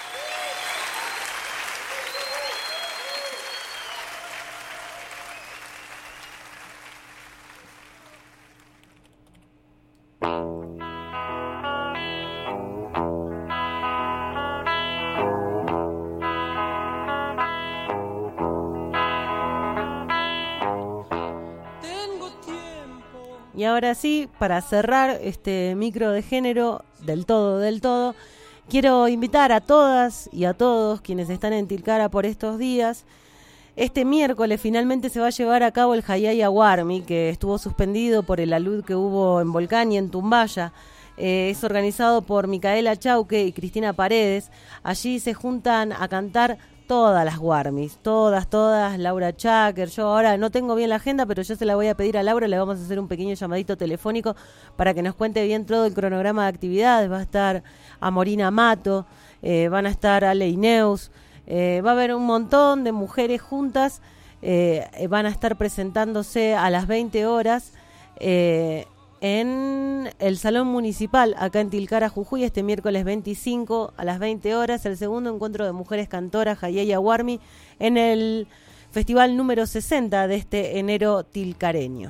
Y ahora sí, para cerrar este micro de género del todo, del todo, quiero invitar a todas y a todos quienes están en Tilcara por estos días. Este miércoles finalmente se va a llevar a cabo el Hayaya Warmi, que estuvo suspendido por el alud que hubo en Volcán y en Tumbaya. Eh, es organizado por Micaela Chauque y Cristina Paredes. Allí se juntan a cantar todas las Warmis, todas, todas, Laura Cháquer. Yo ahora no tengo bien la agenda, pero yo se la voy a pedir a Laura, le vamos a hacer un pequeño llamadito telefónico para que nos cuente bien todo el cronograma de actividades. Va a estar Amorina Mato, eh, van a estar Ale Ineus, eh, va a haber un montón de mujeres juntas eh, van a estar presentándose a las veinte horas eh, en el Salón Municipal, acá en Tilcara, Jujuy, este miércoles veinticinco a las veinte horas, el segundo encuentro de mujeres cantoras, Jayaya Warmi, en el festival número sesenta de este enero tilcareño.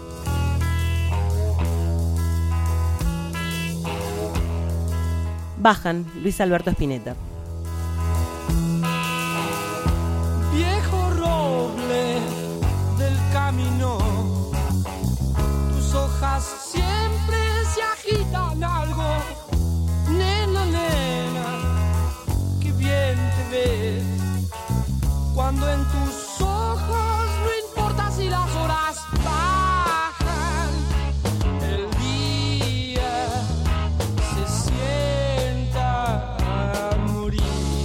Bajan, Luis Alberto Spinetta. Viejo roble del camino, tus hojas siempre se agitan algo. Nena, nena, qué bien te ves cuando en tus ojos no importa si las horas bajan, el día se sienta a morir.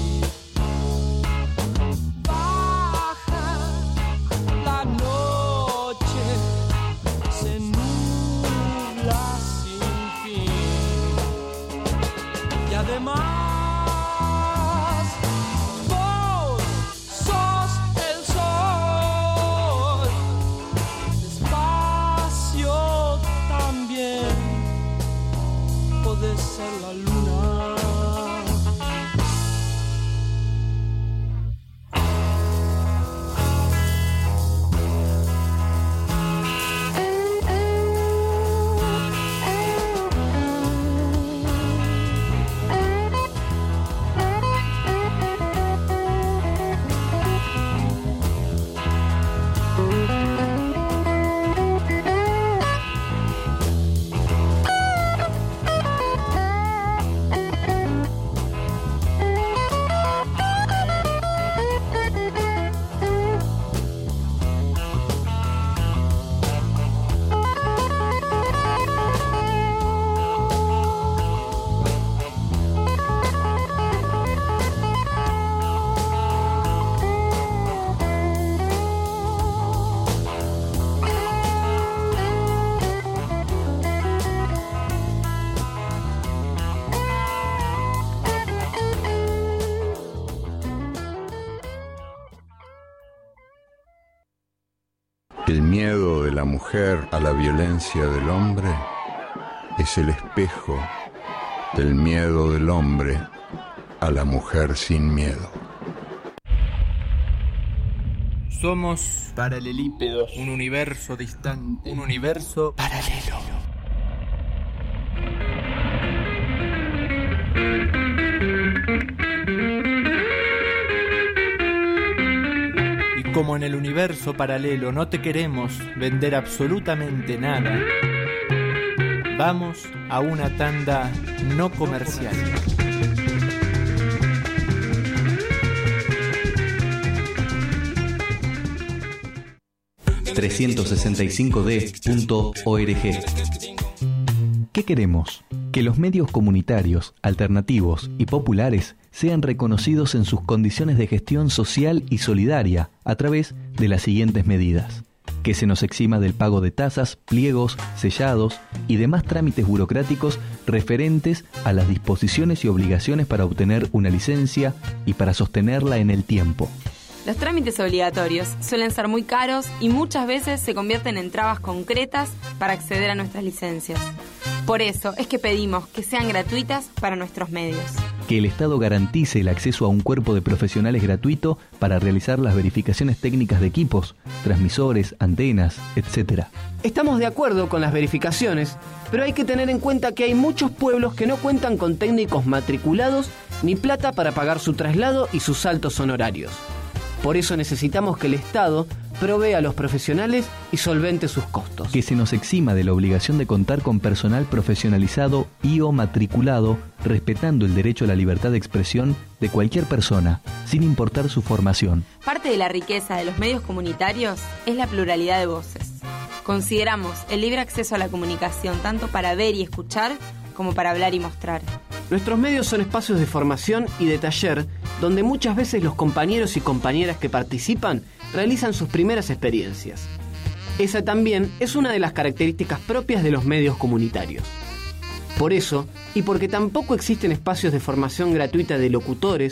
Baja la noche, se nubla sin fin. Y además vos sos el sol, despacio también podés ser la luna. El miedo de la mujer a la violencia del hombre es el espejo del miedo del hombre a la mujer sin miedo. Somos paralelípedos, un universo distante, un universo paralelo. Y como en el universo paralelo no te queremos vender absolutamente nada, vamos a una tanda no comercial. trescientos sesenta y cinco d punto org. ¿Qué queremos? Que los medios comunitarios, alternativos y populares sean reconocidos en sus condiciones de gestión social y solidaria a través de las siguientes medidas. Que se nos exima del pago de tasas, pliegos, sellados y demás trámites burocráticos referentes a las disposiciones y obligaciones para obtener una licencia y para sostenerla en el tiempo. Los trámites obligatorios suelen ser muy caros y muchas veces se convierten en trabas concretas para acceder a nuestras licencias. Por eso es que pedimos que sean gratuitas para nuestros medios. Que el Estado garantice el acceso a un cuerpo de profesionales gratuito para realizar las verificaciones técnicas de equipos, transmisores, antenas, etcétera. Estamos de acuerdo con las verificaciones, pero hay que tener en cuenta que hay muchos pueblos que no cuentan con técnicos matriculados ni plata para pagar su traslado y sus altos honorarios. Por eso necesitamos que el Estado provea a los profesionales y solvente sus costos. Que se nos exima de la obligación de contar con personal profesionalizado y o matriculado, respetando el derecho a la libertad de expresión de cualquier persona, sin importar su formación. Parte de la riqueza de los medios comunitarios es la pluralidad de voces. Consideramos el libre acceso a la comunicación tanto para ver y escuchar como para hablar y mostrar. Nuestros medios son espacios de formación y de taller donde muchas veces los compañeros y compañeras que participan realizan sus primeras experiencias. Esa también es una de las características propias de los medios comunitarios. Por eso, y porque tampoco existen espacios de formación gratuita de locutores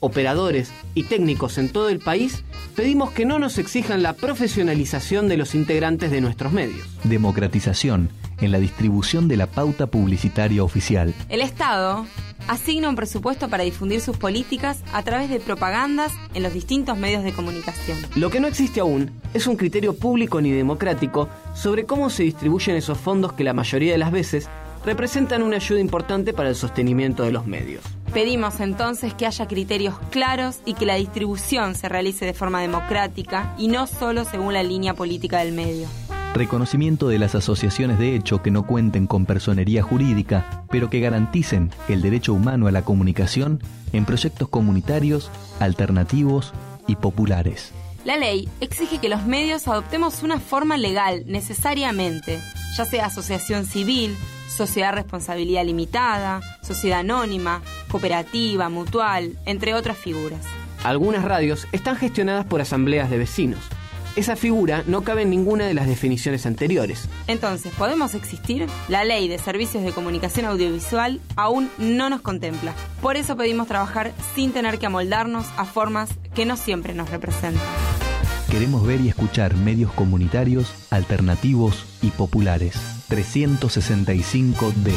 operadores y técnicos en todo el país, pedimos que no nos exijan la profesionalización de los integrantes de nuestros medios. Democratización en la distribución de la pauta publicitaria oficial. El Estado asigna un presupuesto para difundir sus políticas a través de propagandas en los distintos medios de comunicación. Lo que no existe aún es un criterio público ni democrático sobre cómo se distribuyen esos fondos que la mayoría de las veces representan una ayuda importante para el sostenimiento de los medios. Pedimos entonces que haya criterios claros y que la distribución se realice de forma democrática y no solo según la línea política del medio. Reconocimiento de las asociaciones de hecho que no cuenten con personería jurídica, pero que garanticen el derecho humano a la comunicación en proyectos comunitarios, alternativos y populares. La ley exige que los medios adoptemos una forma legal necesariamente, ya sea asociación civil, sociedad responsabilidad limitada, sociedad anónima, cooperativa, mutual, entre otras figuras. Algunas radios están gestionadas por asambleas de vecinos. Esa figura no cabe en ninguna de las definiciones anteriores. Entonces, ¿podemos existir? La Ley de Servicios de Comunicación Audiovisual aún no nos contempla. Por eso pedimos trabajar sin tener que amoldarnos a formas que no siempre nos representan. Queremos ver y escuchar medios comunitarios, alternativos y populares. trescientos sesenta y cinco D.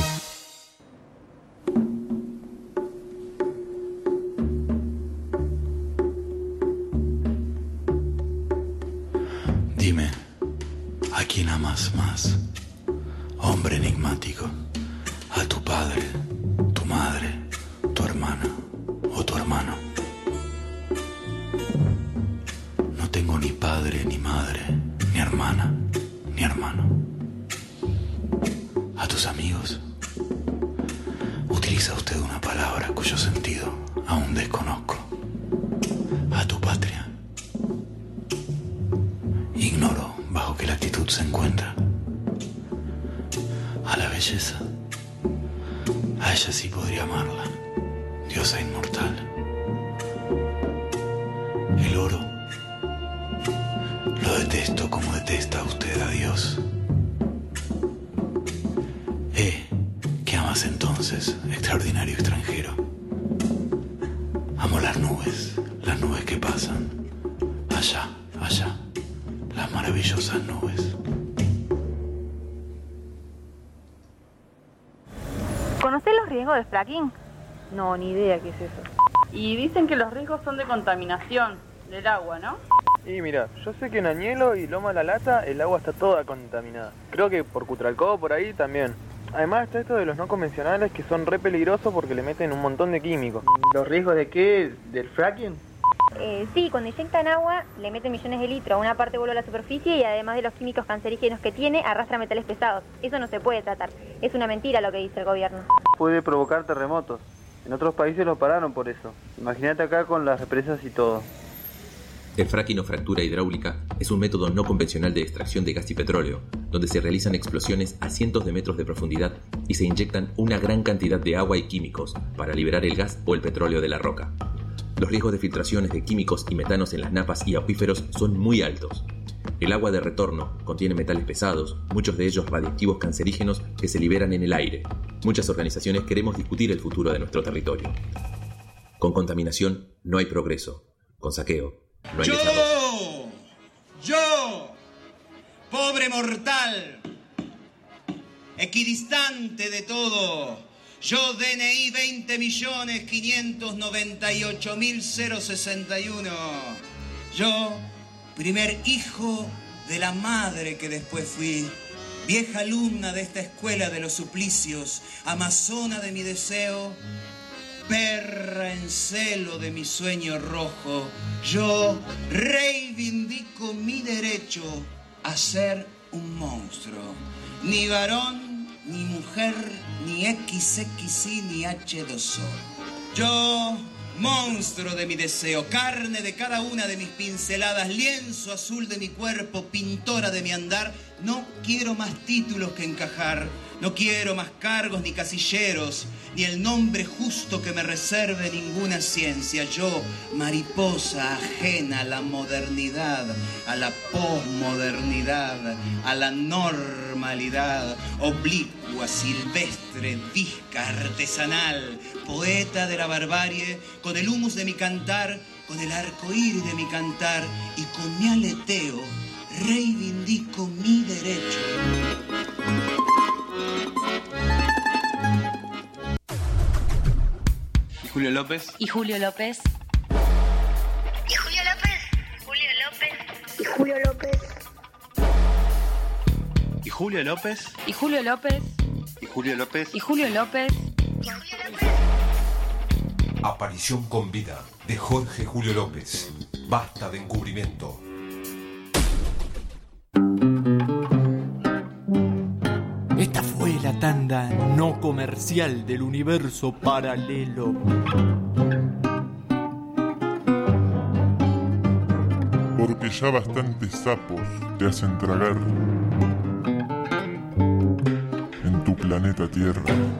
Dime, ¿a quién amas más? Hombre enigmático, ¿a tu padre, tu madre, tu hermana o tu hermano? No tengo ni padre, ni madre, ni hermana, ni hermano. ¿A tus amigos? Utiliza usted una palabra cuyo sentido aún desconozco. ¿A tu patria? Ignoro bajo qué latitud se encuentra. A la belleza, a ella sí podría amarla, diosa inmortal. El oro, lo detesto como detesta usted a Dios. Eh, ¿qué amas entonces, extraordinario extranjero? Amo las nubes, las nubes que pasan, allá, allá. Las maravillosas nubes. ¿Conocés los riesgos del fracking? No, ni idea qué es eso. Y dicen que los riesgos son de contaminación del agua, ¿no? Y mira, yo sé que en Añelo y Loma La Lata el agua está toda contaminada. Creo que por Cutralcó, por ahí también. Además está esto de los no convencionales que son re peligrosos porque le meten un montón de químicos. ¿Los riesgos de qué? ¿Del fracking? Eh, sí, cuando inyectan agua, le meten millones de litros, una parte vuelve a la superficie y además de los químicos cancerígenos que tiene, arrastra metales pesados. Eso no se puede tratar. Es una mentira lo que dice el gobierno. Puede provocar terremotos. En otros países lo pararon por eso. Imagínate acá con las represas y todo. El fracking o fractura hidráulica es un método no convencional de extracción de gas y petróleo, donde se realizan explosiones a cientos de metros de profundidad y se inyectan una gran cantidad de agua y químicos para liberar el gas o el petróleo de la roca. Los riesgos de filtraciones de químicos y metanos en las napas y acuíferos son muy altos. El agua de retorno contiene metales pesados, muchos de ellos radiactivos cancerígenos que se liberan en el aire. Muchas organizaciones queremos discutir el futuro de nuestro territorio. Con contaminación no hay progreso. Con saqueo no hay desarrollo. Yo, yo, pobre mortal, equidistante de todo, yo D N I veinte millones quinientos noventa y ocho mil sesenta y uno. Yo, primer hijo de la madre que después fui, vieja alumna de esta escuela de los suplicios, amazona de mi deseo, perra en celo de mi sueño rojo. Yo reivindico mi derecho a ser un monstruo. Ni varón, ni mujer, ni equis equis y, ni hache dos o. Yo, monstruo de mi deseo, carne de cada una de mis pinceladas, lienzo azul de mi cuerpo, pintora de mi andar, no quiero más títulos que encajar, no quiero más cargos ni casilleros, ni el nombre justo que me reserve ninguna ciencia. Yo, mariposa ajena a la modernidad, a la posmodernidad, a la norma formalidad, oblicua, silvestre, visca, artesanal, poeta de la barbarie, con el humus de mi cantar, con el arcoíris de mi cantar y con mi aleteo reivindico mi derecho. ¿Y Julio López? ¿Y Julio López? ¿Y Julio López? Julio López. ¿Y Julio López? ¿Y Julio López? ¿Y Julio López? ¿Y Julio López? ¿Y Julio López? Aparición con vida de Jorge Julio López. Basta de encubrimiento. Esta fue la tanda no comercial del universo paralelo. Porque ya bastantes sapos te hacen tragar en tu planeta Tierra.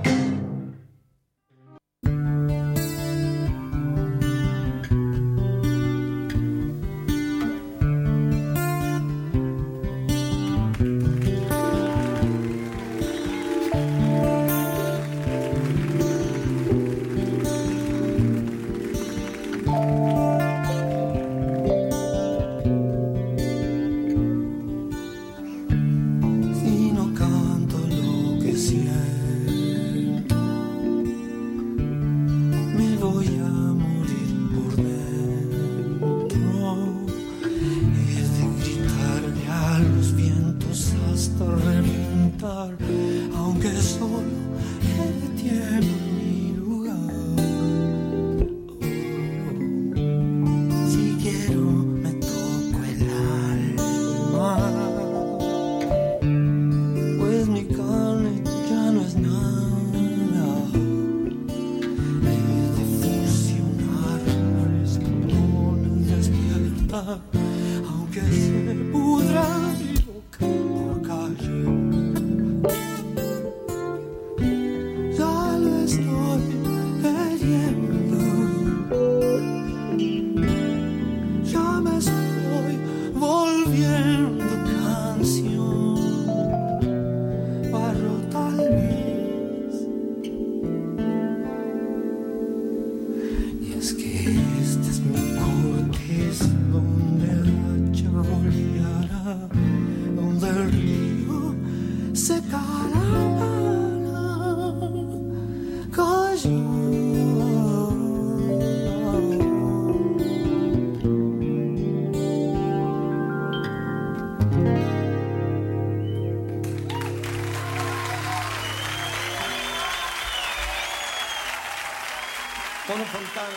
Tono Fontana.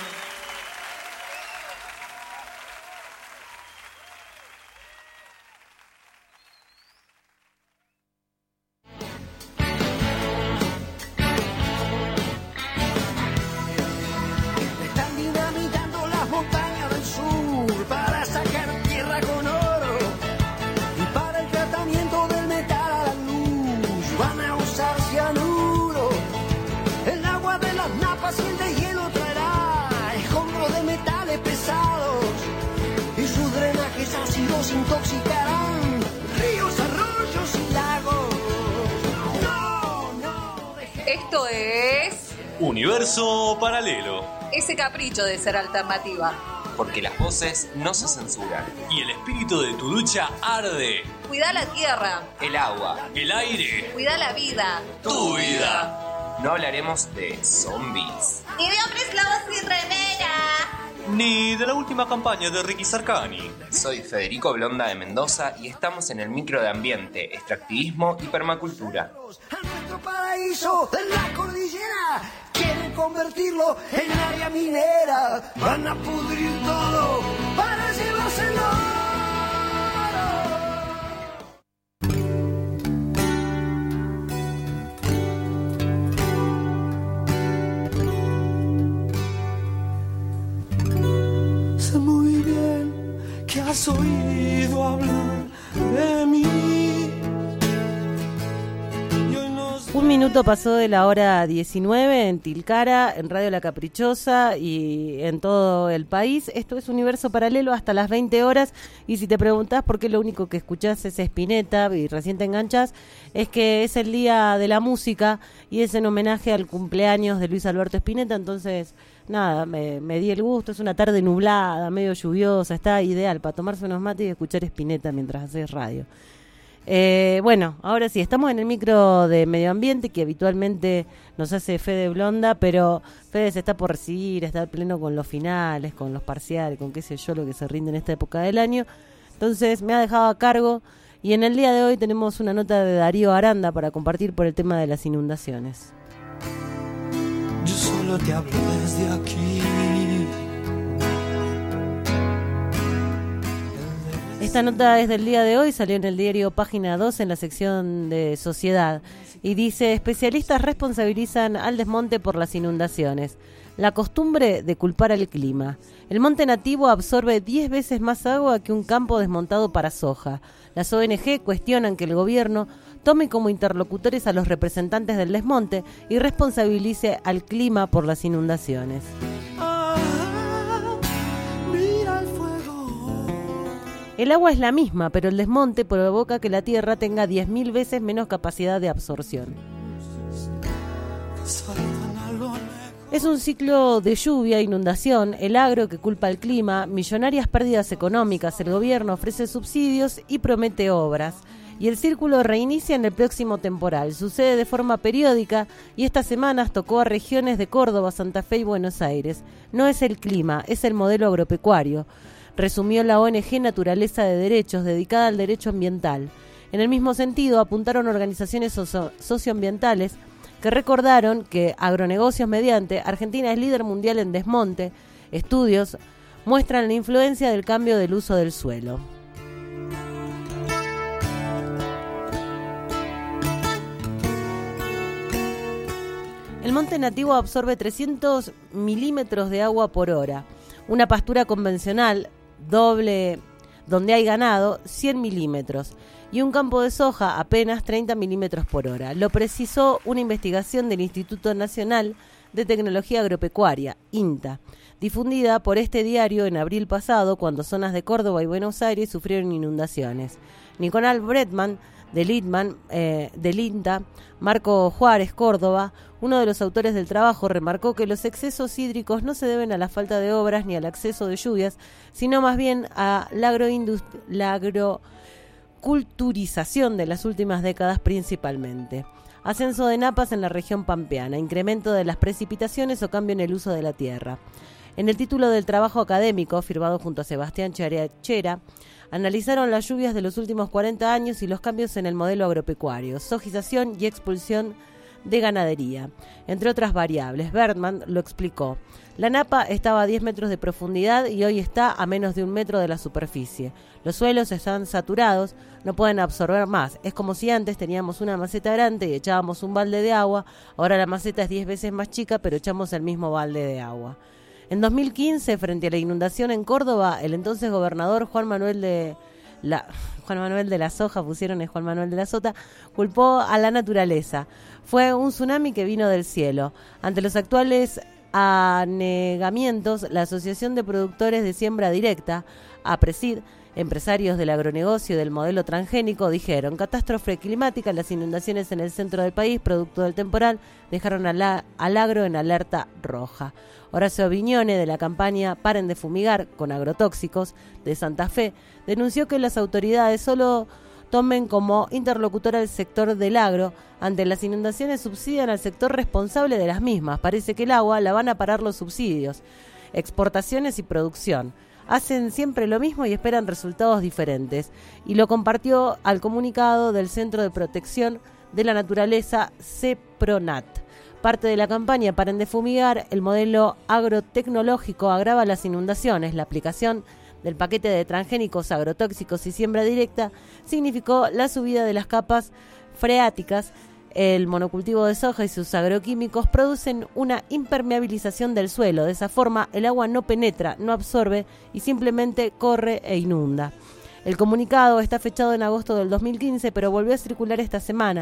Están dinamitando las montañas del sur para sacar tierra con oro y para el tratamiento del metal a la luz van a usar cianuro. El agua de las napas y el de hielo traerá escombros de metales pesados y sus drenajes ácidos intoxicarán ríos, arroyos y lagos. No, no deje... Esto es Universo Paralelo. ese capricho de ser alternativa. Porque las voces no se censuran. Y el espíritu de tu lucha arde. Cuida la tierra, El agua. El aire. cuida la vida, Tu vida. No hablaremos de zombies, ni de hombres lobos sin remera. Ni de la última campaña de Ricky Sarkani. Soy Federico Blonda de Mendoza y estamos en el micro de ambiente, extractivismo y permacultura. Nuestro paraíso en la cordillera quieren convertirlo en área minera. Van a pudrir todo para llevárselo. Sé muy bien que has oído hablar de mí y hoy nos Un minuto pasó de la hora diecinueve en Tilcara, en Radio La Caprichosa y en todo el país. Esto es Universo Paralelo hasta las veinte horas. Y si te preguntás por qué lo único que escuchás es Spinetta y recién te enganchás, es que es el Día de la Música y es en homenaje al cumpleaños de Luis Alberto Spinetta. Entonces, nada, me, me di el gusto. Es una tarde nublada, medio lluviosa. Está ideal para tomarse unos mates y escuchar Spinetta mientras haces radio. Eh, bueno, ahora sí, estamos en el micro de medio ambiente que habitualmente nos hace Fede Blonda, pero Fede se está por recibir, está al pleno con los finales, con los parciales, con qué sé yo, lo que se rinde en esta época del año. Entonces me ha dejado a cargo y en el día de hoy tenemos una nota de Darío Aranda para compartir por el tema de las inundaciones. Yo solo te hablo desde aquí. Esta nota es del día de hoy, salió en el diario Página dos en la sección de Sociedad y dice: especialistas responsabilizan al desmonte por las inundaciones. La costumbre de culpar al clima. El monte nativo absorbe diez veces más agua que un campo desmontado para soja. Las O N G cuestionan que el gobierno tome como interlocutores a los representantes del desmonte y responsabilice al clima por las inundaciones. El agua es la misma, pero el desmonte provoca que la tierra tenga diez mil veces menos capacidad de absorción. Es un ciclo de lluvia, inundación, el agro que culpa al clima, millonarias pérdidas económicas, el gobierno ofrece subsidios y promete obras. Y el círculo reinicia en el próximo temporal. Sucede de forma periódica y estas semanas tocó a regiones de Córdoba, Santa Fe y Buenos Aires. No es el clima, es el modelo agropecuario, resumió la O N G Naturaleza de Derechos, dedicada al derecho ambiental. En el mismo sentido, apuntaron organizaciones socio- socioambientales que recordaron que agronegocios mediante, Argentina es líder mundial en desmonte. Estudios muestran la influencia del cambio del uso del suelo. El monte nativo absorbe trescientos milímetros de agua por hora. Una pastura convencional doble donde hay ganado cien milímetros y un campo de soja apenas treinta milímetros por hora. Lo precisó una investigación del Instituto Nacional de Tecnología Agropecuaria, INTA, difundida por este diario en abril pasado cuando zonas de Córdoba y Buenos Aires sufrieron inundaciones. Nicolás Bretman del INTA, eh, del INTA, Marco Juárez, Córdoba, uno de los autores del trabajo, remarcó que los excesos hídricos no se deben a la falta de obras ni al acceso de lluvias, sino más bien a la, agroindust- la agroculturización de las últimas décadas principalmente. Ascenso de napas en la región pampeana, incremento de las precipitaciones o cambio en el uso de la tierra. En el título del trabajo académico, firmado junto a Sebastián Chera, analizaron las lluvias de los últimos cuarenta años y los cambios en el modelo agropecuario, sojización y expulsión de ganadería, entre otras variables. Bertman lo explicó. La napa estaba a diez metros de profundidad y hoy está a menos de un metro de la superficie. Los suelos están saturados, no pueden absorber más. Es como si antes teníamos una maceta grande y echábamos un balde de agua, ahora la maceta es diez veces más chica, pero echamos el mismo balde de agua. En dos mil quince, frente a la inundación en Córdoba, el entonces gobernador Juan Manuel de la Juan Manuel de la Soja, pusieron es Juan Manuel de la Sota, culpó a la naturaleza. Fue un tsunami que vino del cielo. Ante los actuales anegamientos, la Asociación de Productores de Siembra Directa, APRESID, empresarios del agronegocio y del modelo transgénico, dijeron: catástrofe climática, las inundaciones en el centro del país, producto del temporal, dejaron al, al agro en alerta roja. Horacio Viñone, de la campaña Paren de Fumigar con Agrotóxicos de Santa Fe, denunció que las autoridades solo tomen como interlocutor al sector del agro. Ante las inundaciones subsidian al sector responsable de las mismas. Parece que el agua la van a parar los subsidios. Exportaciones y producción. Hacen siempre lo mismo y esperan resultados diferentes. Y lo compartió al comunicado del Centro de Protección de la Naturaleza, CEPRONAT. Parte de la campaña Paren de Fumigar, el modelo agrotecnológico agrava las inundaciones. La aplicación del paquete de transgénicos, agrotóxicos y siembra directa significó la subida de las capas freáticas. El monocultivo de soja y sus agroquímicos producen una impermeabilización del suelo. De esa forma, el agua no penetra, no absorbe y simplemente corre e inunda. El comunicado está fechado en agosto del dos mil quince, pero volvió a circular esta semana.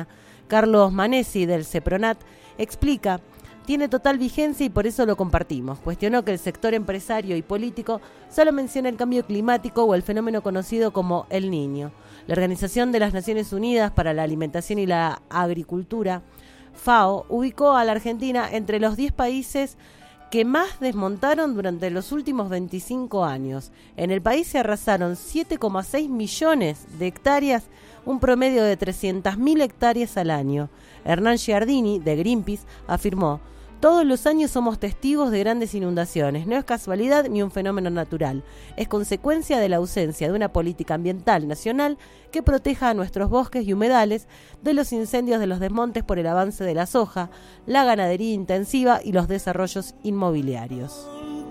Carlos Manesi, del CEPRONAT, explica: tiene total vigencia y por eso lo compartimos. Cuestionó que el sector empresario y político solo menciona el cambio climático o el fenómeno conocido como El Niño. La Organización de las Naciones Unidas para la Alimentación y la Agricultura, FAO, ubicó a la Argentina entre los diez países que más desmontaron durante los últimos veinticinco años. En el país se arrasaron siete coma seis millones de hectáreas, un promedio de trescientas mil hectáreas al año. Hernán Giardini, de Greenpeace, afirmó: todos los años somos testigos de grandes inundaciones. No es casualidad ni un fenómeno natural. Es consecuencia de la ausencia de una política ambiental nacional que proteja a nuestros bosques y humedales de los incendios de los desmontes por el avance de la soja, la ganadería intensiva y los desarrollos inmobiliarios.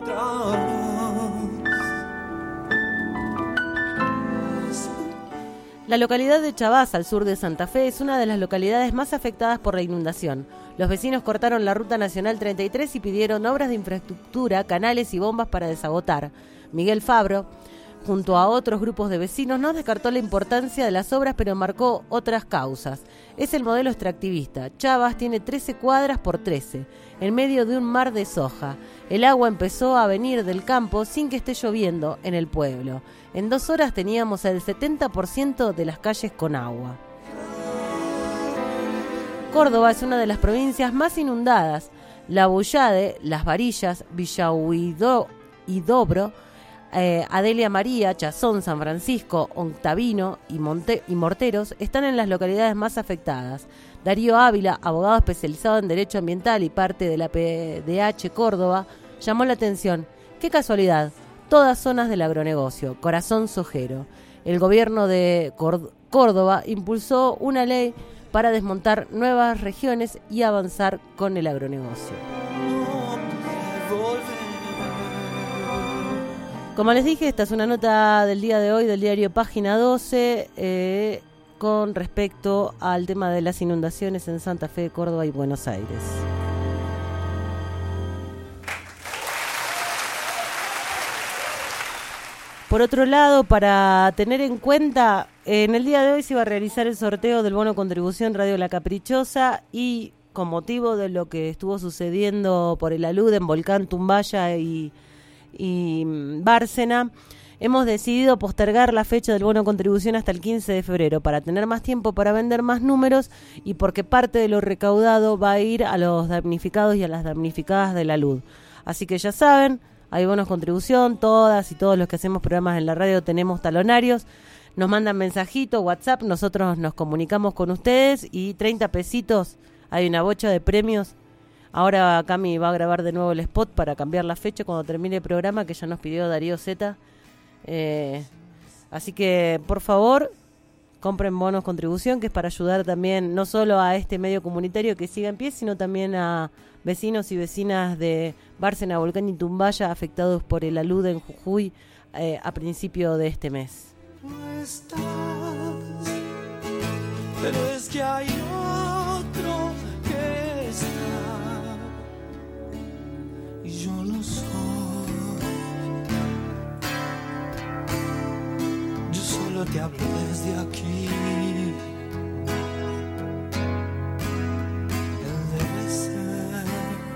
La localidad de Chavás, al sur de Santa Fe, es una de las localidades más afectadas por la inundación. Los vecinos cortaron la Ruta Nacional treinta y tres y pidieron obras de infraestructura, canales y bombas para desagotar. Miguel Fabro, junto a otros grupos de vecinos, no descartó la importancia de las obras, pero marcó otras causas. Es el modelo extractivista. Chavás tiene trece cuadras por trece, en medio de un mar de soja. El agua empezó a venir del campo sin que esté lloviendo en el pueblo. En dos horas teníamos el setenta por ciento de las calles con agua. Córdoba es una de las provincias más inundadas. La Bullade, Las Varillas, Villa Huidobro, eh, Adelia María, Chazón, San Francisco, Octavino y, Monte- y Morteros están en las localidades más afectadas. Darío Ávila, abogado especializado en Derecho Ambiental y parte de la P D H Córdoba, llamó la atención. ¡Qué casualidad! Todas zonas del agronegocio, corazón sojero. El gobierno de Cord- Córdoba impulsó una ley para desmontar nuevas regiones y avanzar con el agronegocio. Como les dije, esta es una nota del día de hoy del diario Página doce eh, con respecto al tema de las inundaciones en Santa Fe, Córdoba y Buenos Aires. Por otro lado, para tener en cuenta, en el día de hoy se iba a realizar el sorteo del bono contribución Radio La Caprichosa y con motivo de lo que estuvo sucediendo por el alud en Volcán, Tumbaya y, y Bárcena, hemos decidido postergar la fecha del bono contribución hasta el quince de febrero para tener más tiempo para vender más números y porque parte de lo recaudado va a ir a los damnificados y a las damnificadas del alud. Así que ya saben, hay bonos contribución, todas y todos los que hacemos programas en la radio tenemos talonarios. Nos mandan mensajito, WhatsApp, nosotros nos comunicamos con ustedes y treinta pesitos, hay una bocha de premios. Ahora Cami va a grabar de nuevo el spot para cambiar la fecha cuando termine el programa que ya nos pidió Darío Zeta. Eh, así que, por favor, compren bonos contribución, que es para ayudar también no solo a este medio comunitario que siga en pie, sino también a vecinos y vecinas de Bárcena, Volcán y Tumbaya afectados por el alud en Jujuy eh, a principio de este mes. No estás, pero es que hay otro que está y yo no soy. Yo solo te hablo desde aquí. Él debe ser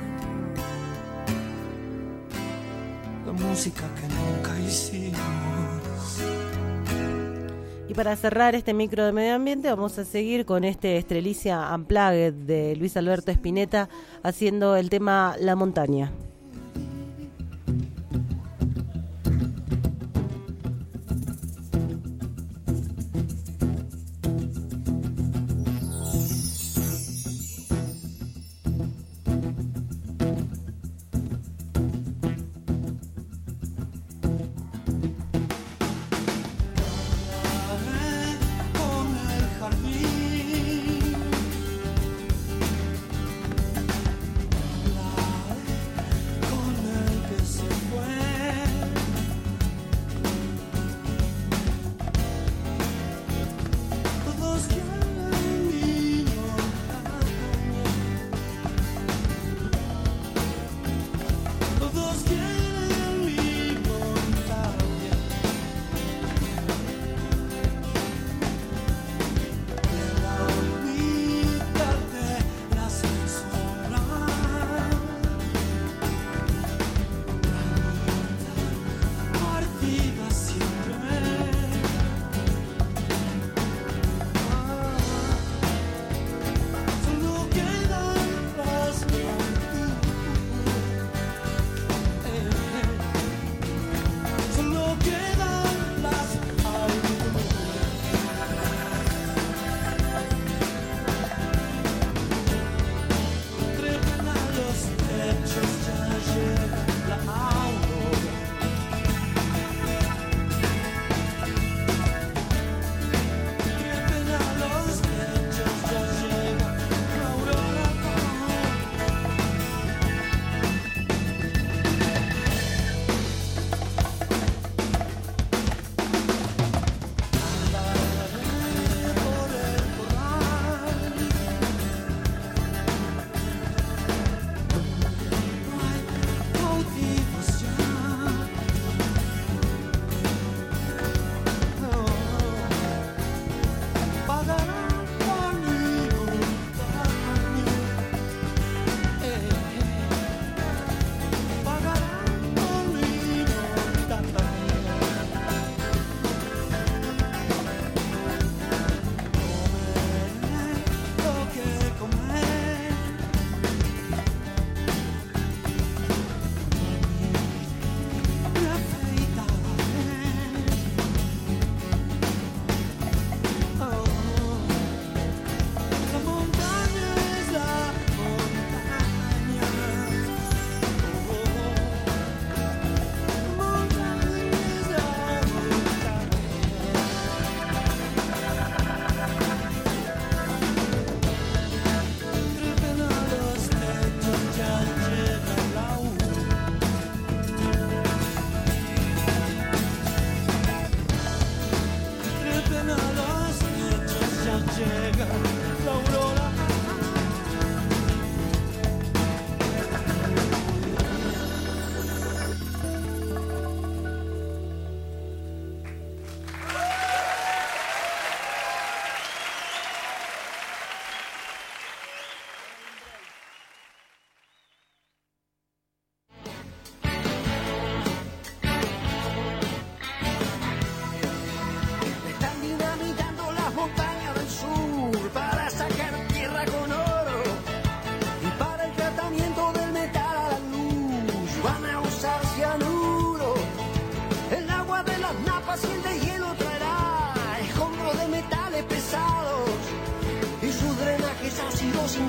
la música que nunca hicimos. Y para cerrar este micro de medio ambiente vamos a seguir con este Estrelicia Unplugged de Luis Alberto Spinetta haciendo el tema La Montaña.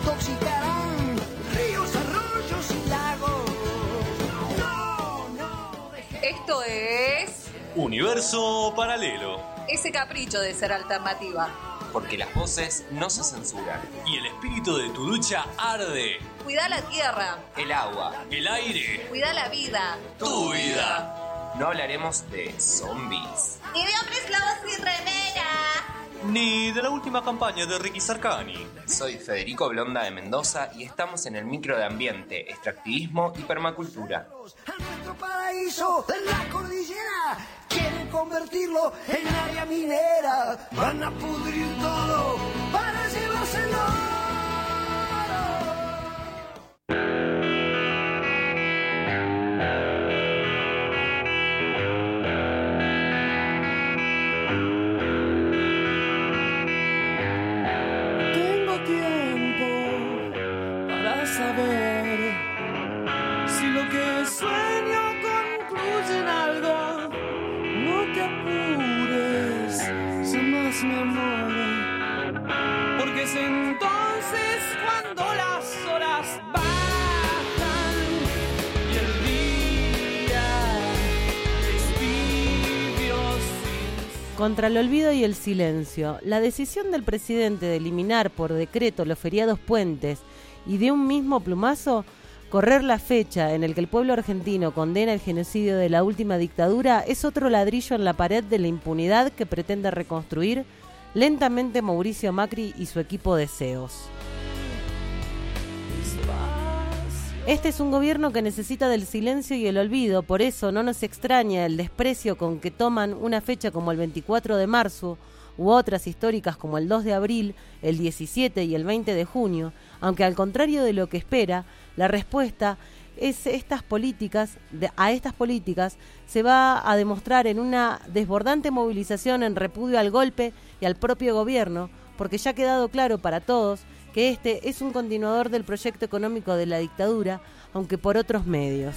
intoxicarán ríos, arroyos y lagos. No, no. Esto es Universo Paralelo. ese capricho de ser alternativa. Porque las voces no se censuran. Y el espíritu de tu lucha arde. Cuida la tierra, El agua, El aire. cuida la vida. Tu vida. No hablaremos de zombies. Ni de hombres lobos y remera. Ni de la última campaña de Ricky Sarkani. Soy Federico Blonda de Mendoza y estamos en el micro de ambiente, extractivismo y permacultura. Nuestro paraíso en la cordillera quieren convertirlo en área minera. Van a pudrir todo para llevárselo. Tengo tiempo para saber si lo que sueño concluye en algo. No te apures, sin más mi amor, porque es entonces cuando las horas bajan y el día es tibio. Contra el olvido y el silencio, la decisión del presidente de eliminar por decreto los feriados puentes y de un mismo plumazo correr la fecha en el que el pueblo argentino condena el genocidio de la última dictadura es otro ladrillo en la pared de la impunidad que pretende reconstruir lentamente Mauricio Macri y su equipo de C E Os. Este es un gobierno que necesita del silencio y el olvido, por eso no nos extraña el desprecio con que toman una fecha como el veinticuatro de marzo u otras históricas como el dos de abril, el diecisiete y el veinte de junio, aunque al contrario de lo que espera, la respuesta es estas políticas, de, a estas políticas se va a demostrar en una desbordante movilización en repudio al golpe y al propio gobierno, porque ya ha quedado claro para todos que este es un continuador del proyecto económico de la dictadura, aunque por otros medios.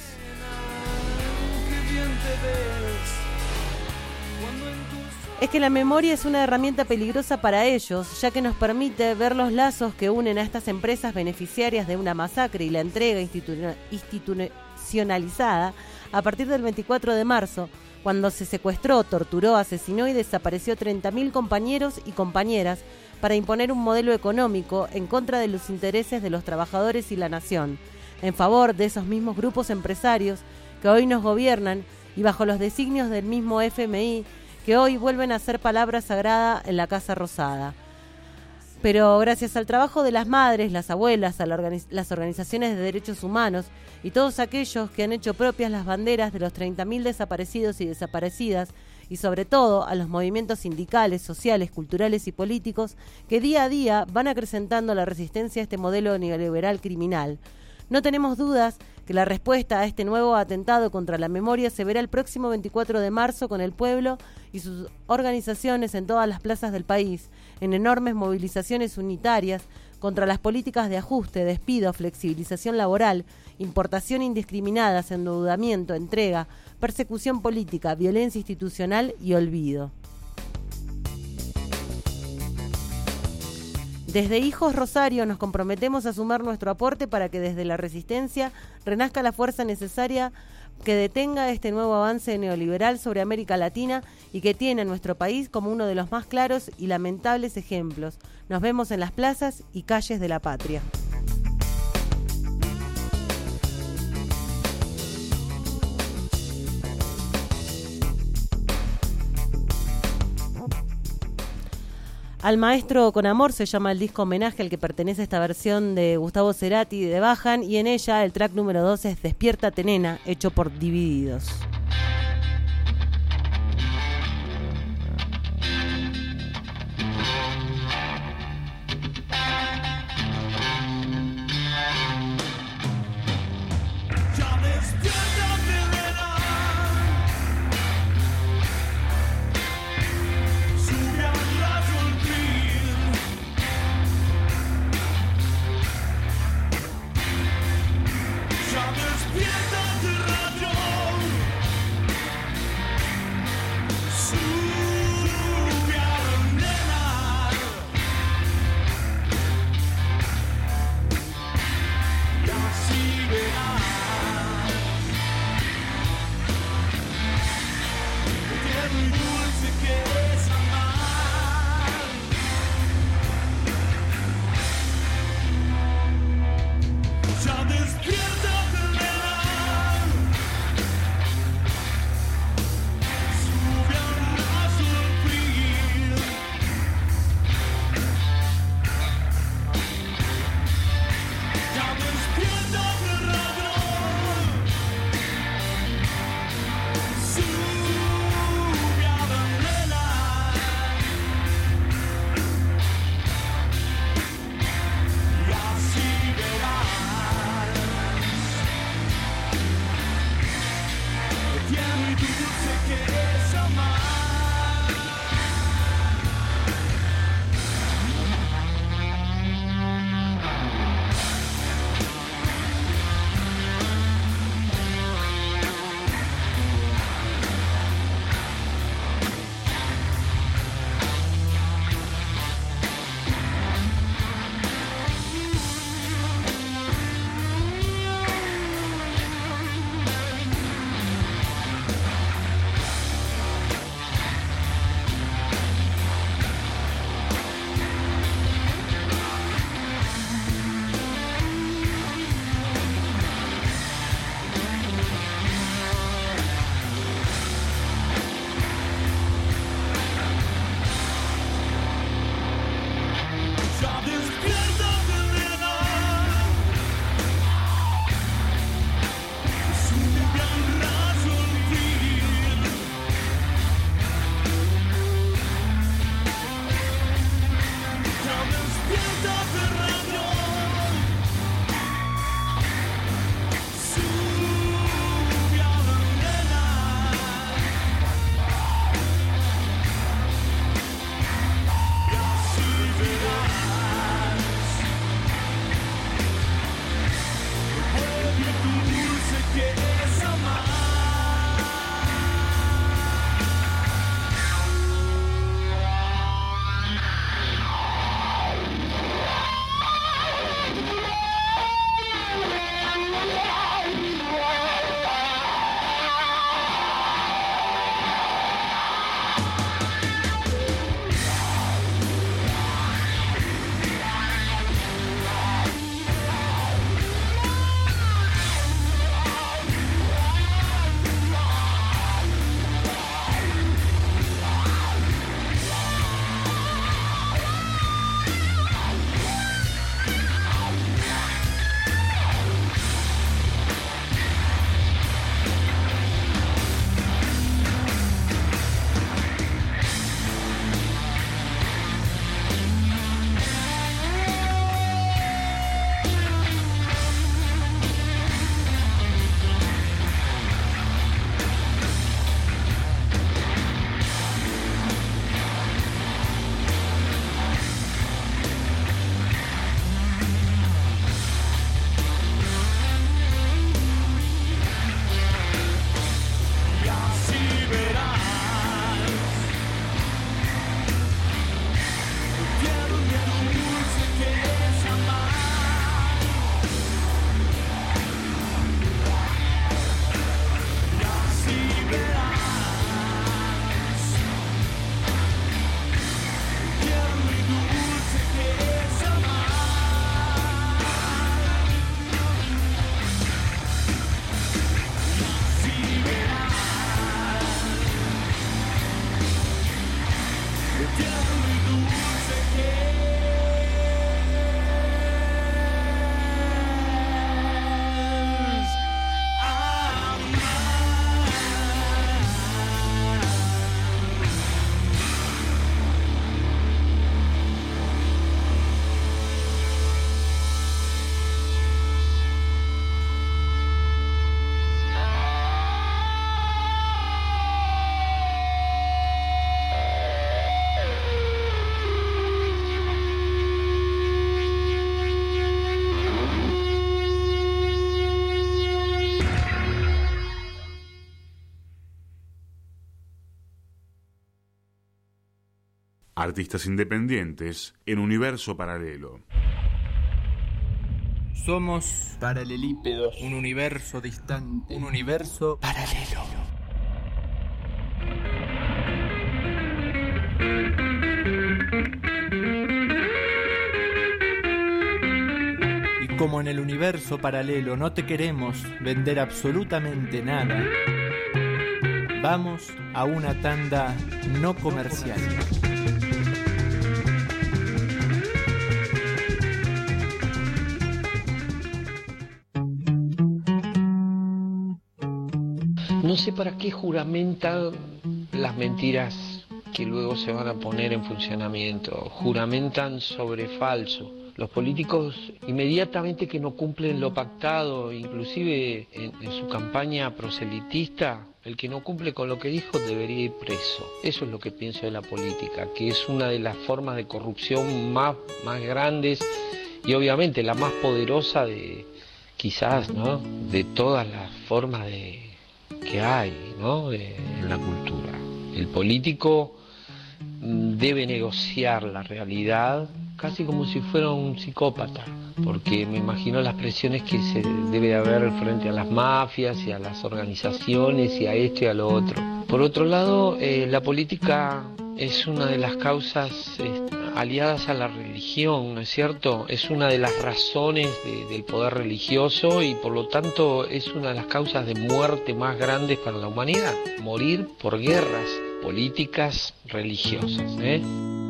Es que la memoria es una herramienta peligrosa para ellos, ya que nos permite ver los lazos que unen a estas empresas beneficiarias de una masacre y la entrega institu- institucionalizada a partir del veinticuatro de marzo, cuando se secuestró, torturó, asesinó y desapareció treinta mil compañeros y compañeras para imponer un modelo económico en contra de los intereses de los trabajadores y la nación, en favor de esos mismos grupos empresarios que hoy nos gobiernan y bajo los designios del mismo F M I, que hoy vuelven a ser palabra sagrada en la Casa Rosada. Pero gracias al trabajo de las madres, las abuelas, a la organiz- las organizaciones de derechos humanos y todos aquellos que han hecho propias las banderas de los treinta mil desaparecidos y desaparecidas, y sobre todo a los movimientos sindicales, sociales, culturales y políticos que día a día van acrecentando la resistencia a este modelo neoliberal criminal. No tenemos dudas que la respuesta a este nuevo atentado contra la memoria se verá el próximo veinticuatro de marzo con el pueblo y sus organizaciones en todas las plazas del país, en enormes movilizaciones unitarias contra las políticas de ajuste, despido, flexibilización laboral, importación indiscriminada, endeudamiento, entrega, persecución política, violencia institucional y olvido. Desde Hijos Rosario nos comprometemos a sumar nuestro aporte para que desde la resistencia renazca la fuerza necesaria que detenga este nuevo avance neoliberal sobre América Latina y que tiene a nuestro país como uno de los más claros y lamentables ejemplos. Nos vemos en las plazas y calles de la patria. Al maestro con amor se llama el disco homenaje al que pertenece esta versión de Gustavo Cerati de Bajan, y en ella el track número dos es Despiértate Nena, hecho por Divididos. Artistas independientes en universo paralelo. Somos paralelípedos, un universo distante, un universo paralelo. Y como en el universo paralelo no te queremos vender absolutamente nada, vamos a una tanda no comercial. No sé para qué juramentan las mentiras que luego se van a poner en funcionamiento. Juramentan sobre falso. Los políticos inmediatamente que no cumplen lo pactado, inclusive en, en su campaña proselitista, el que no cumple con lo que dijo debería ir preso. Eso es lo que pienso de la política, que es una de las formas de corrupción más, más grandes y obviamente la más poderosa de, quizás, ¿no?, de todas las formas de que hay, ¿no?, de, en la cultura. El político debe negociar la realidad casi como si fuera un psicópata, porque me imagino las presiones que se debe haber frente a las mafias y a las organizaciones y a esto y a lo otro. Por otro lado, eh, la política es una de las causas eh, aliadas a la religión, ¿no es cierto? Es una de las razones de, del poder religioso y por lo tanto es una de las causas de muerte más grandes para la humanidad. Morir por guerras políticas religiosas, ¿eh?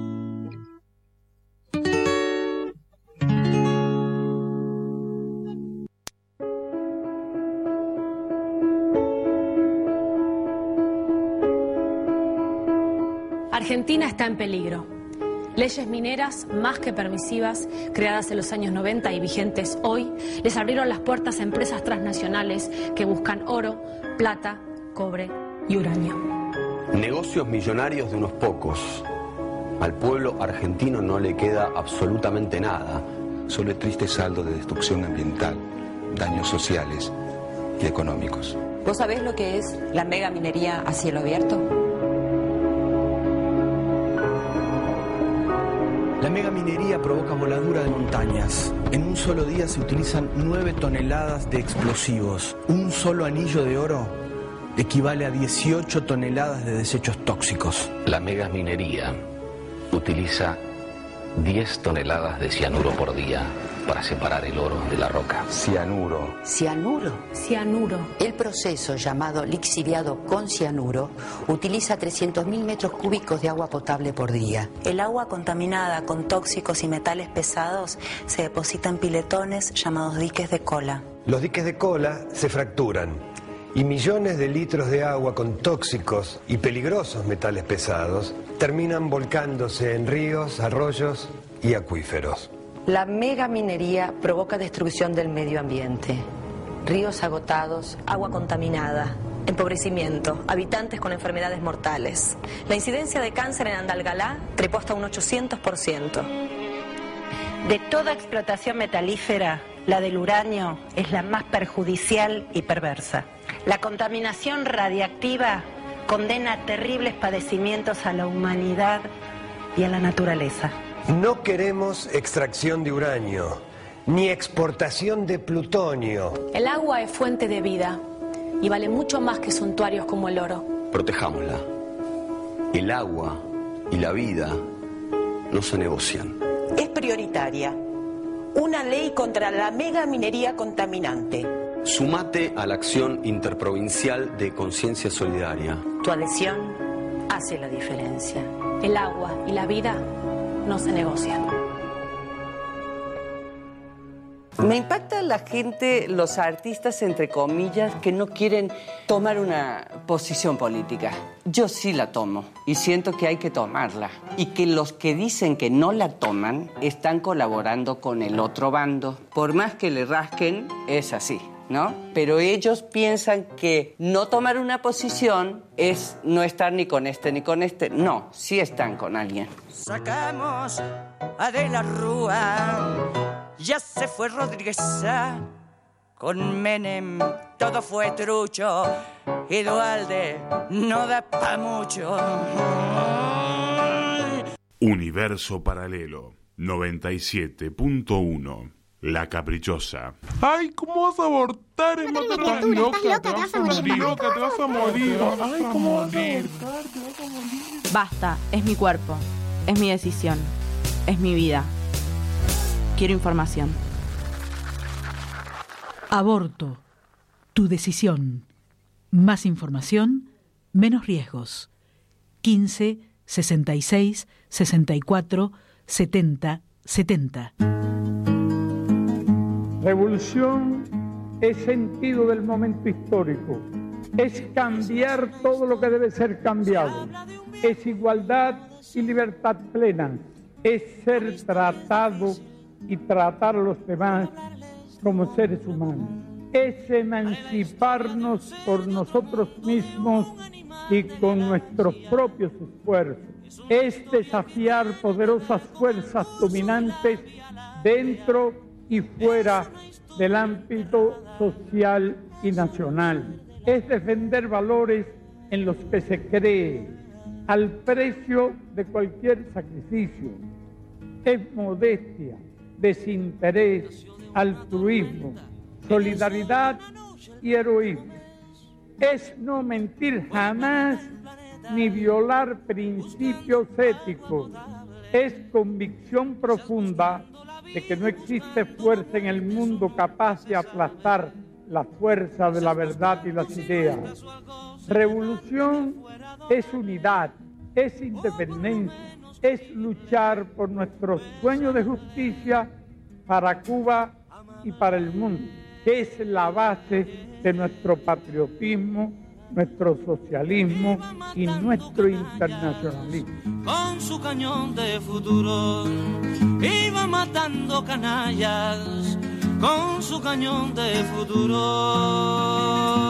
Argentina está en peligro. Leyes mineras más que permisivas, creadas en los años noventa y vigentes hoy, les abrieron las puertas a empresas transnacionales que buscan oro, plata, cobre y uranio. Negocios millonarios de unos pocos. Al pueblo argentino no le queda absolutamente nada. Solo el triste saldo de destrucción ambiental, daños sociales y económicos. ¿Vos sabés lo que es la mega minería a cielo abierto? La megaminería provoca voladura de montañas. En un solo día se utilizan nueve toneladas de explosivos. Un solo anillo de oro equivale a dieciocho toneladas de desechos tóxicos. La megaminería utiliza diez toneladas de cianuro por día para separar el oro de la roca. Cianuro. ¿Cianuro? Cianuro. El proceso llamado lixiviado con cianuro utiliza trescientos mil metros cúbicos de agua potable por día. El agua contaminada con tóxicos y metales pesados se deposita en piletones llamados diques de cola. Los diques de cola se fracturan y millones de litros de agua con tóxicos y peligrosos metales pesados terminan volcándose en ríos, arroyos y acuíferos. La megaminería provoca destrucción del medio ambiente. Ríos agotados, agua contaminada, empobrecimiento, habitantes con enfermedades mortales. La incidencia de cáncer en Andalgalá trepó hasta un ochocientos por ciento. De toda explotación metalífera, la del uranio es la más perjudicial y perversa. La contaminación radiactiva condena terribles padecimientos a la humanidad y a la naturaleza. No queremos extracción de uranio, ni exportación de plutonio. El agua es fuente de vida y vale mucho más que suntuarios como el oro. Protejámosla. El agua y la vida no se negocian. Es prioritaria una ley contra la megaminería contaminante. Sumate a la acción interprovincial de Conciencia Solidaria. Tu adhesión hace la diferencia. El agua y la vida no se negocian. Me impacta la gente, los artistas, entre comillas, que no quieren tomar una posición política. Yo sí la tomo y siento que hay que tomarla. Y que los que dicen que no la toman están colaborando con el otro bando. Por más que le rasquen, es así, ¿no? Pero ellos piensan que no tomar una posición es no estar ni con este ni con este. No, sí están con alguien. Sacamos a De la Rúa, ya se fue Rodríguez Sá, con Menem todo fue trucho, y Duhalde no da pa' mucho. Universo Paralelo noventa y siete punto uno. La Caprichosa. Ay, ¿cómo vas a abortar, hermano? Te estás loca, te vas a morir, loca, te vas a morir. Ay, ¿cómo vas a abortar? Te vas a morir. Basta, es mi cuerpo, es mi decisión, es mi vida. Quiero información. Aborto. Tu decisión. Más información, menos riesgos. quince, sesenta y seis, sesenta y cuatro, setenta, setenta. Revolución es sentido del momento histórico. Es cambiar todo lo que debe ser cambiado. Es igualdad y libertad plena. Es ser tratado y tratar a los demás como seres humanos. Es emanciparnos por nosotros mismos y con nuestros propios esfuerzos. Es desafiar poderosas fuerzas dominantes dentro y fuera del ámbito social y nacional. Es defender valores en los que se cree, al precio de cualquier sacrificio. Es modestia, desinterés, altruismo, solidaridad y heroísmo. Es no mentir jamás ni violar principios éticos. Es convicción profunda de que no existe fuerza en el mundo capaz de aplastar la fuerza de la verdad y las ideas. Revolución es unidad, es independencia, es luchar por nuestro sueño de justicia para Cuba y para el mundo, que es la base de nuestro patriotismo, nuestro socialismo y nuestro internacionalismo. Con su cañón de futuro iba matando canallas, con su cañón de futuro.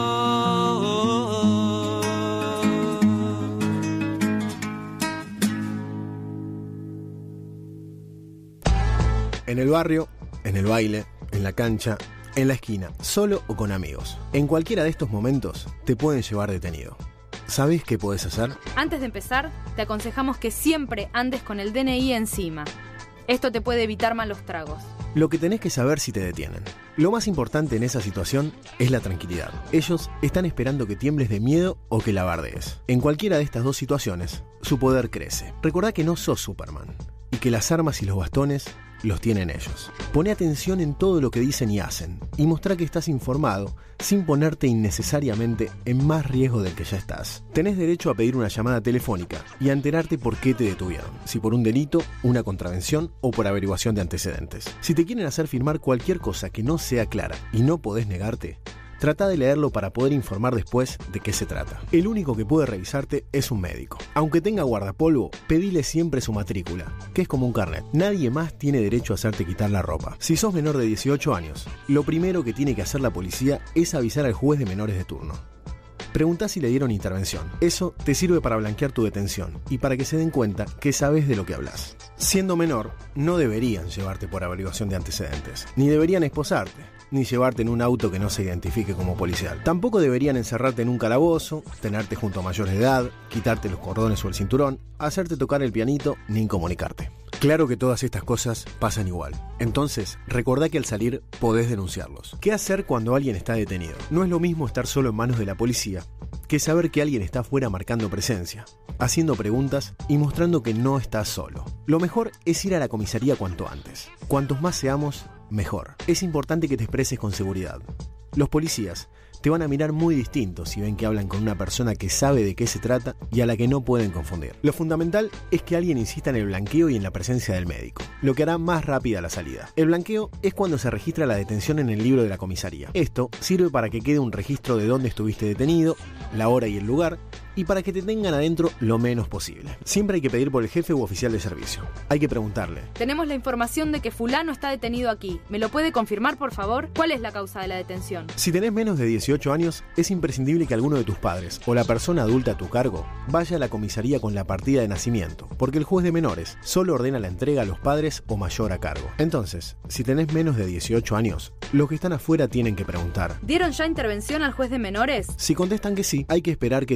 En el barrio, en el baile, en la cancha, en la esquina, solo o con amigos. En cualquiera de estos momentos te pueden llevar detenido. ¿Sabés qué podés hacer? Antes de empezar, te aconsejamos que siempre andes con el D N I encima. Esto te puede evitar malos tragos. Lo que tenés que saber si te detienen. Lo más importante en esa situación es la tranquilidad. Ellos están esperando que tiembles de miedo o que la bardees. En cualquiera de estas dos situaciones, su poder crece. Recordá que no sos Superman y que las armas y los bastones los tienen ellos. Poné atención en todo lo que dicen y hacen y mostrá que estás informado sin ponerte innecesariamente en más riesgo del que ya estás. Tenés derecho a pedir una llamada telefónica y a enterarte por qué te detuvieron, si por un delito, una contravención o por averiguación de antecedentes. Si te quieren hacer firmar cualquier cosa que no sea clara y no podés negarte, trata de leerlo para poder informar después de qué se trata. El único que puede revisarte es un médico. Aunque tenga guardapolvo, pedile siempre su matrícula, que es como un carnet. Nadie más tiene derecho a hacerte quitar la ropa. Si sos menor de dieciocho años, lo primero que tiene que hacer la policía es avisar al juez de menores de turno. Preguntá si le dieron intervención. Eso te sirve para blanquear tu detención y para que se den cuenta que sabes de lo que hablas. Siendo menor, no deberían llevarte por averiguación de antecedentes, ni deberían esposarte, ni llevarte en un auto que no se identifique como policial. Tampoco deberían encerrarte en un calabozo, tenerte junto a mayores de edad, quitarte los cordones o el cinturón, hacerte tocar el pianito, ni incomunicarte. Claro que todas estas cosas pasan igual. Entonces, recordá que al salir podés denunciarlos. ¿Qué hacer cuando alguien está detenido? No es lo mismo estar solo en manos de la policía que saber que alguien está afuera marcando presencia, haciendo preguntas y mostrando que no estás solo. Lo mejor es ir a la comisaría cuanto antes. Cuantos más seamos, mejor. Es importante que te expreses con seguridad. Los policías te van a mirar muy distinto si ven que hablan con una persona que sabe de qué se trata y a la que no pueden confundir. Lo fundamental es que alguien insista en el blanqueo y en la presencia del médico, lo que hará más rápida la salida. El blanqueo es cuando se registra la detención en el libro de la comisaría. Esto sirve para que quede un registro de dónde estuviste detenido, la hora y el lugar, y para que te tengan adentro lo menos posible. Siempre hay que pedir por el jefe u oficial de servicio. Hay que preguntarle: tenemos la información de que fulano está detenido aquí. ¿Me lo puede confirmar, por favor? ¿Cuál es la causa de la detención? Si tenés menos de dieciocho años, es imprescindible que alguno de tus padres o la persona adulta a tu cargo vaya a la comisaría con la partida de nacimiento, porque el juez de menores solo ordena la entrega a los padres o mayor a cargo. Entonces, si tenés menos de dieciocho años, los que están afuera tienen que preguntar: ¿dieron ya intervención al juez de menores? Si contestan que sí, hay que esperar que te revise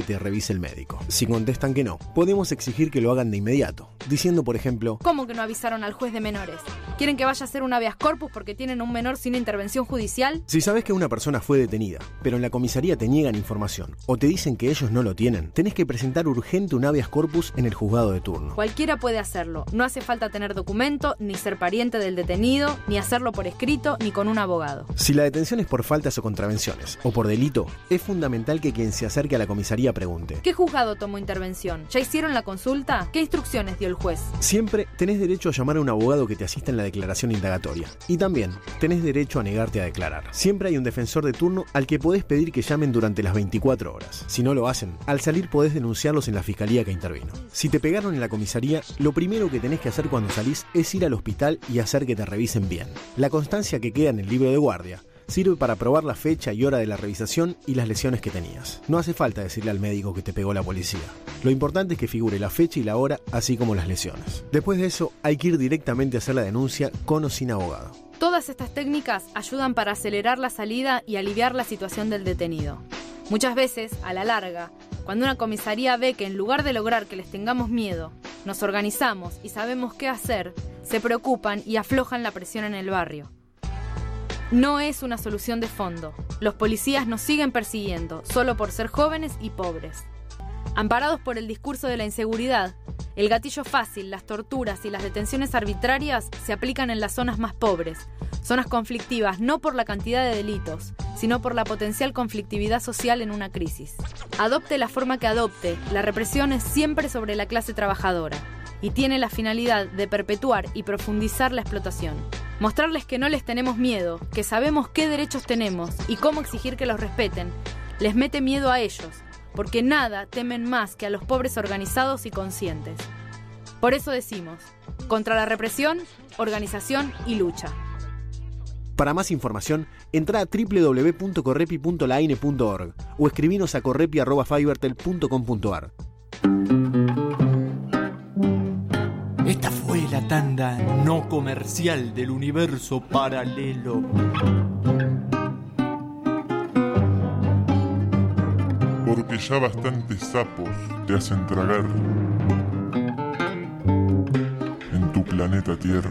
dice el médico. Si contestan que no, podemos exigir que lo hagan de inmediato, diciendo por ejemplo: ¿cómo que no avisaron al juez de menores? ¿Quieren que vaya a hacer un habeas corpus porque tienen un menor sin intervención judicial? Si sabes que una persona fue detenida, pero en la comisaría te niegan información o te dicen que ellos no lo tienen, tenés que presentar urgente un habeas corpus en el juzgado de turno. Cualquiera puede hacerlo. No hace falta tener documento, ni ser pariente del detenido, ni hacerlo por escrito, ni con un abogado. Si la detención es por faltas o contravenciones, o por delito, es fundamental que quien se acerque a la comisaría pregunte: ¿qué juzgado tomó intervención? ¿Ya hicieron la consulta? ¿Qué instrucciones dio el juez? Siempre tenés derecho a llamar a un abogado que te asista en la declaración indagatoria. Y también tenés derecho a negarte a declarar. Siempre hay un defensor de turno al que podés pedir que llamen durante las veinticuatro horas. Si no lo hacen, al salir podés denunciarlos en la fiscalía que intervino. Si te pegaron en la comisaría, lo primero que tenés que hacer cuando salís es ir al hospital y hacer que te revisen bien. La constancia que queda en el libro de guardia sirve para probar la fecha y hora de la revisación y las lesiones que tenías. No hace falta decirle al médico que te pegó la policía. Lo importante es que figure la fecha y la hora, así como las lesiones. Después de eso, hay que ir directamente a hacer la denuncia con o sin abogado. Todas estas técnicas ayudan para acelerar la salida y aliviar la situación del detenido. Muchas veces, a la larga, cuando una comisaría ve que en lugar de lograr que les tengamos miedo, nos organizamos y sabemos qué hacer, se preocupan y aflojan la presión en el barrio. No es una solución de fondo. Los policías nos siguen persiguiendo, solo por ser jóvenes y pobres. Amparados por el discurso de la inseguridad, el gatillo fácil, las torturas y las detenciones arbitrarias se aplican en las zonas más pobres, zonas conflictivas no por la cantidad de delitos, sino por la potencial conflictividad social en una crisis. Adopte la forma que adopte, la represión es siempre sobre la clase trabajadora y tiene la finalidad de perpetuar y profundizar la explotación. Mostrarles que no les tenemos miedo, que sabemos qué derechos tenemos y cómo exigir que los respeten, les mete miedo a ellos, porque nada temen más que a los pobres organizados y conscientes. Por eso decimos, contra la represión, organización y lucha. Para más información, entra a doble u doble u doble u punto correpi punto laine punto org o escribinos a correpi arroba fivertel punto com punto ar. Esta fue la tanda no comercial del universo paralelo. Porque ya bastantes sapos te hacen tragar en tu planeta Tierra.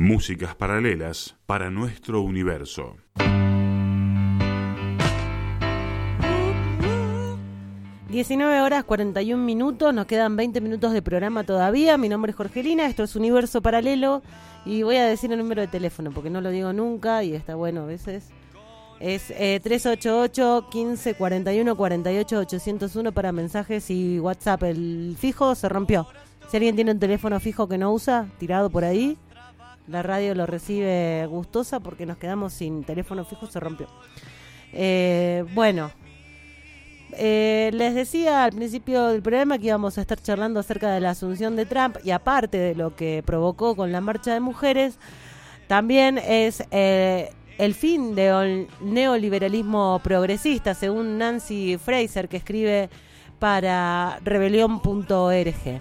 Músicas paralelas para nuestro universo. diecinueve horas cuarenta y un minutos, nos quedan veinte minutos de programa todavía. Mi nombre es Jorgelina, esto es Universo Paralelo y voy a decir el número de teléfono porque no lo digo nunca y está bueno a veces. Es eh, tres ocho ocho, quince, cuarenta y uno, cuarenta y ocho, ochocientos uno para mensajes y WhatsApp. El fijo se rompió. Si alguien tiene un teléfono fijo que no usa, tirado por ahí, la radio lo recibe gustosa porque nos quedamos sin teléfono fijo, se rompió. Eh, bueno... Eh, les decía al principio del programa que íbamos a estar charlando acerca de la asunción de Trump y aparte de lo que provocó con la marcha de mujeres, también es eh, el fin del neoliberalismo progresista, según Nancy Fraser, que escribe para rebelión punto org. Que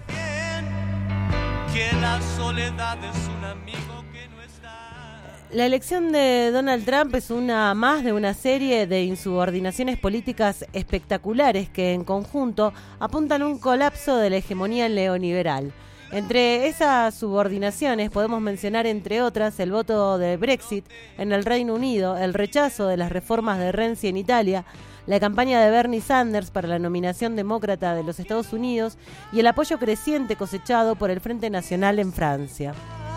la soledad es un amigo. La elección de Donald Trump es una más de una serie de insubordinaciones políticas espectaculares que en conjunto apuntan a un colapso de la hegemonía neoliberal. Entre esas subordinaciones podemos mencionar, entre otras, el voto de Brexit en el Reino Unido, el rechazo de las reformas de Renzi en Italia, la campaña de Bernie Sanders para la nominación demócrata de los Estados Unidos y el apoyo creciente cosechado por el Frente Nacional en Francia.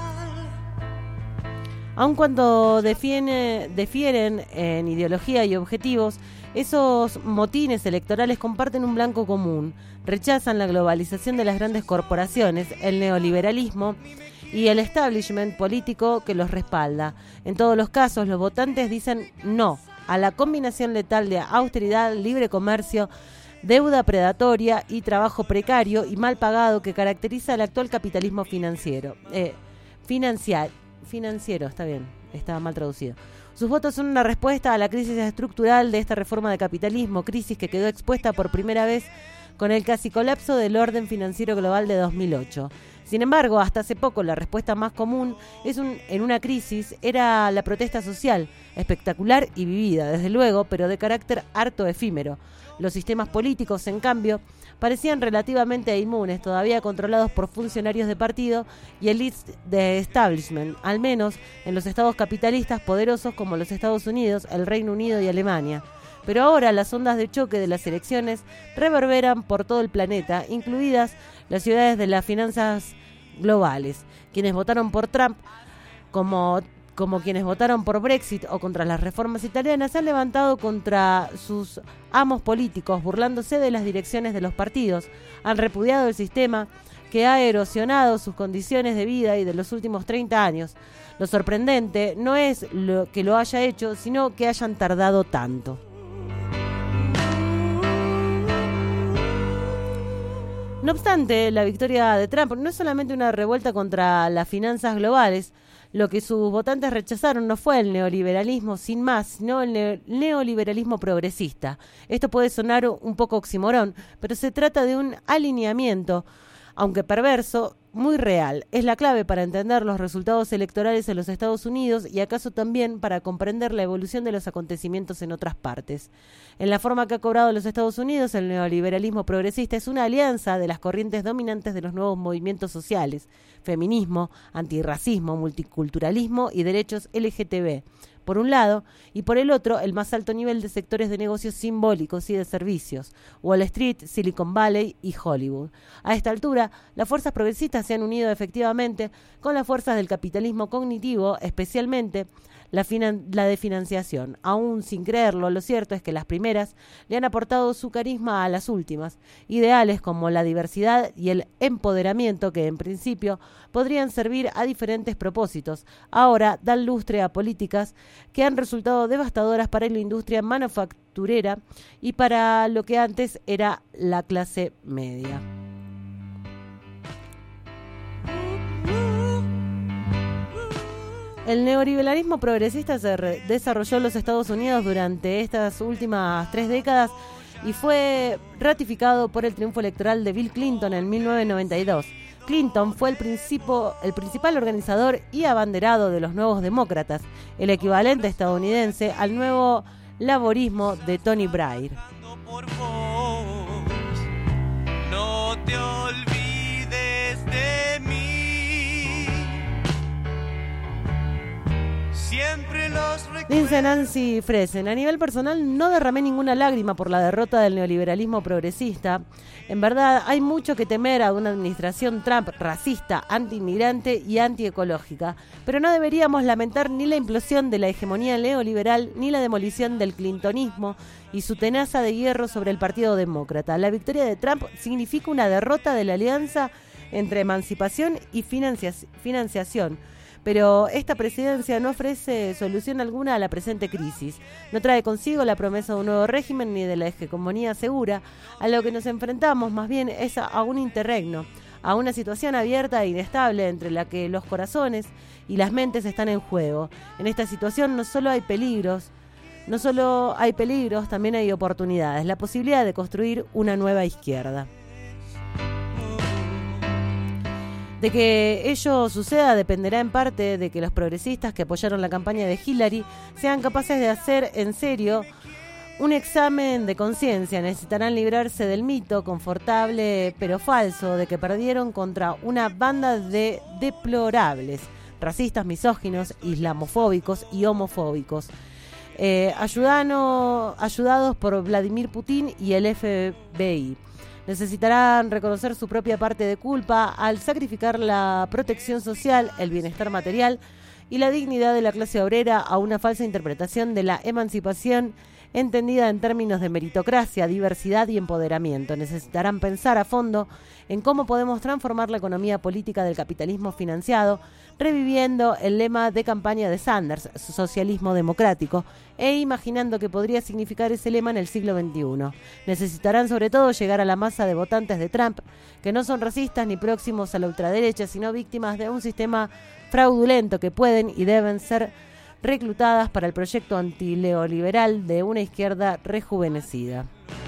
Aun cuando defiene, difieren en ideología y objetivos, esos motines electorales comparten un blanco común. Rechazan la globalización de las grandes corporaciones, el neoliberalismo y el establishment político que los respalda. En todos los casos, los votantes dicen no a la combinación letal de austeridad, libre comercio, deuda predatoria y trabajo precario y mal pagado que caracteriza el actual capitalismo financiero. Eh, financiar. Financiero, está bien, estaba mal traducido. Sus votos son una respuesta a la crisis estructural de esta reforma de capitalismo, crisis que quedó expuesta por primera vez con el casi colapso del orden financiero global de dos mil ocho. Sin embargo, hasta hace poco la respuesta más común es un, en una crisis era la protesta social, espectacular y vivida, desde luego, pero de carácter harto efímero. Los sistemas políticos, en cambio, parecían relativamente inmunes, todavía controlados por funcionarios de partido y elites de establishment, al menos en los estados capitalistas poderosos como los Estados Unidos, el Reino Unido y Alemania. Pero ahora las ondas de choque de las elecciones reverberan por todo el planeta, incluidas las ciudades de las finanzas globales. Quienes votaron por Trump, como como quienes votaron por Brexit o contra las reformas italianas, se han levantado contra sus amos políticos, burlándose de las direcciones de los partidos. Han repudiado el sistema que ha erosionado sus condiciones de vida y de los últimos treinta años. Lo sorprendente no es lo que lo haya hecho, sino que hayan tardado tanto. No obstante, la victoria de Trump no es solamente una revuelta contra las finanzas globales. Lo que sus votantes rechazaron no fue el neoliberalismo sin más, sino el ne- neoliberalismo progresista. Esto puede sonar un poco oximorón, pero se trata de un alineamiento, aunque perverso, muy real. Es la clave para entender los resultados electorales en los Estados Unidos y acaso también para comprender la evolución de los acontecimientos en otras partes. En la forma que ha cobrado los Estados Unidos, el neoliberalismo progresista es una alianza de las corrientes dominantes de los nuevos movimientos sociales: feminismo, antirracismo, multiculturalismo y derechos L G T B, por un lado, y por el otro, el más alto nivel de sectores de negocios simbólicos y de servicios: Wall Street, Silicon Valley y Hollywood. A esta altura, las fuerzas progresistas se han unido efectivamente con las fuerzas del capitalismo cognitivo, especialmente la, finan- la de financiación. Aún sin creerlo, lo cierto es que las primeras le han aportado su carisma a las últimas, ideales como la diversidad y el empoderamiento que en principio podrían servir a diferentes propósitos. Ahora dan lustre a políticas que han resultado devastadoras para la industria manufacturera y para lo que antes era la clase media. El neoliberalismo progresista se re- desarrolló en los Estados Unidos durante estas últimas tres décadas y fue ratificado por el triunfo electoral de Bill Clinton en mil novecientos noventa y dos. Clinton fue el, principio, el principal organizador y abanderado de los Nuevos Demócratas, el equivalente estadounidense al nuevo laborismo de Tony Blair. No te olvides de mí. Dice Nancy Fresen: a nivel personal no derramé ninguna lágrima por la derrota del neoliberalismo progresista. En verdad hay mucho que temer a una administración Trump racista, anti-inmigrante y antiecológica. Pero no deberíamos lamentar ni la implosión de la hegemonía neoliberal ni la demolición del clintonismo y su tenaza de hierro sobre el Partido Demócrata. La victoria de Trump significa una derrota de la alianza entre emancipación y financia- financiación. Pero esta presidencia no ofrece solución alguna a la presente crisis. No trae consigo la promesa de un nuevo régimen ni de la hegemonía segura. A lo que nos enfrentamos más bien es a, a un interregno, a una situación abierta e inestable entre la que los corazones y las mentes están en juego. En esta situación no solo hay peligros, no solo hay peligros, también hay oportunidades, la posibilidad de construir una nueva izquierda. De que ello suceda dependerá en parte de que los progresistas que apoyaron la campaña de Hillary sean capaces de hacer en serio un examen de conciencia. Necesitarán librarse del mito confortable pero falso de que perdieron contra una banda de deplorables, racistas, misóginos, islamofóbicos y homofóbicos, eh, ayudano, ayudados por Vladimir Putin y el F B I. Necesitarán reconocer su propia parte de culpa al sacrificar la protección social, el bienestar material y la dignidad de la clase obrera a una falsa interpretación de la emancipación entendida en términos de meritocracia, diversidad y empoderamiento. Necesitarán pensar a fondo en cómo podemos transformar la economía política del capitalismo financiado, reviviendo el lema de campaña de Sanders, socialismo democrático, e imaginando qué podría significar ese lema en el siglo veintiuno. Necesitarán sobre todo llegar a la masa de votantes de Trump, que no son racistas ni próximos a la ultraderecha, sino víctimas de un sistema fraudulento que pueden y deben ser reclutadas para el proyecto antineoliberal de una izquierda rejuvenecida.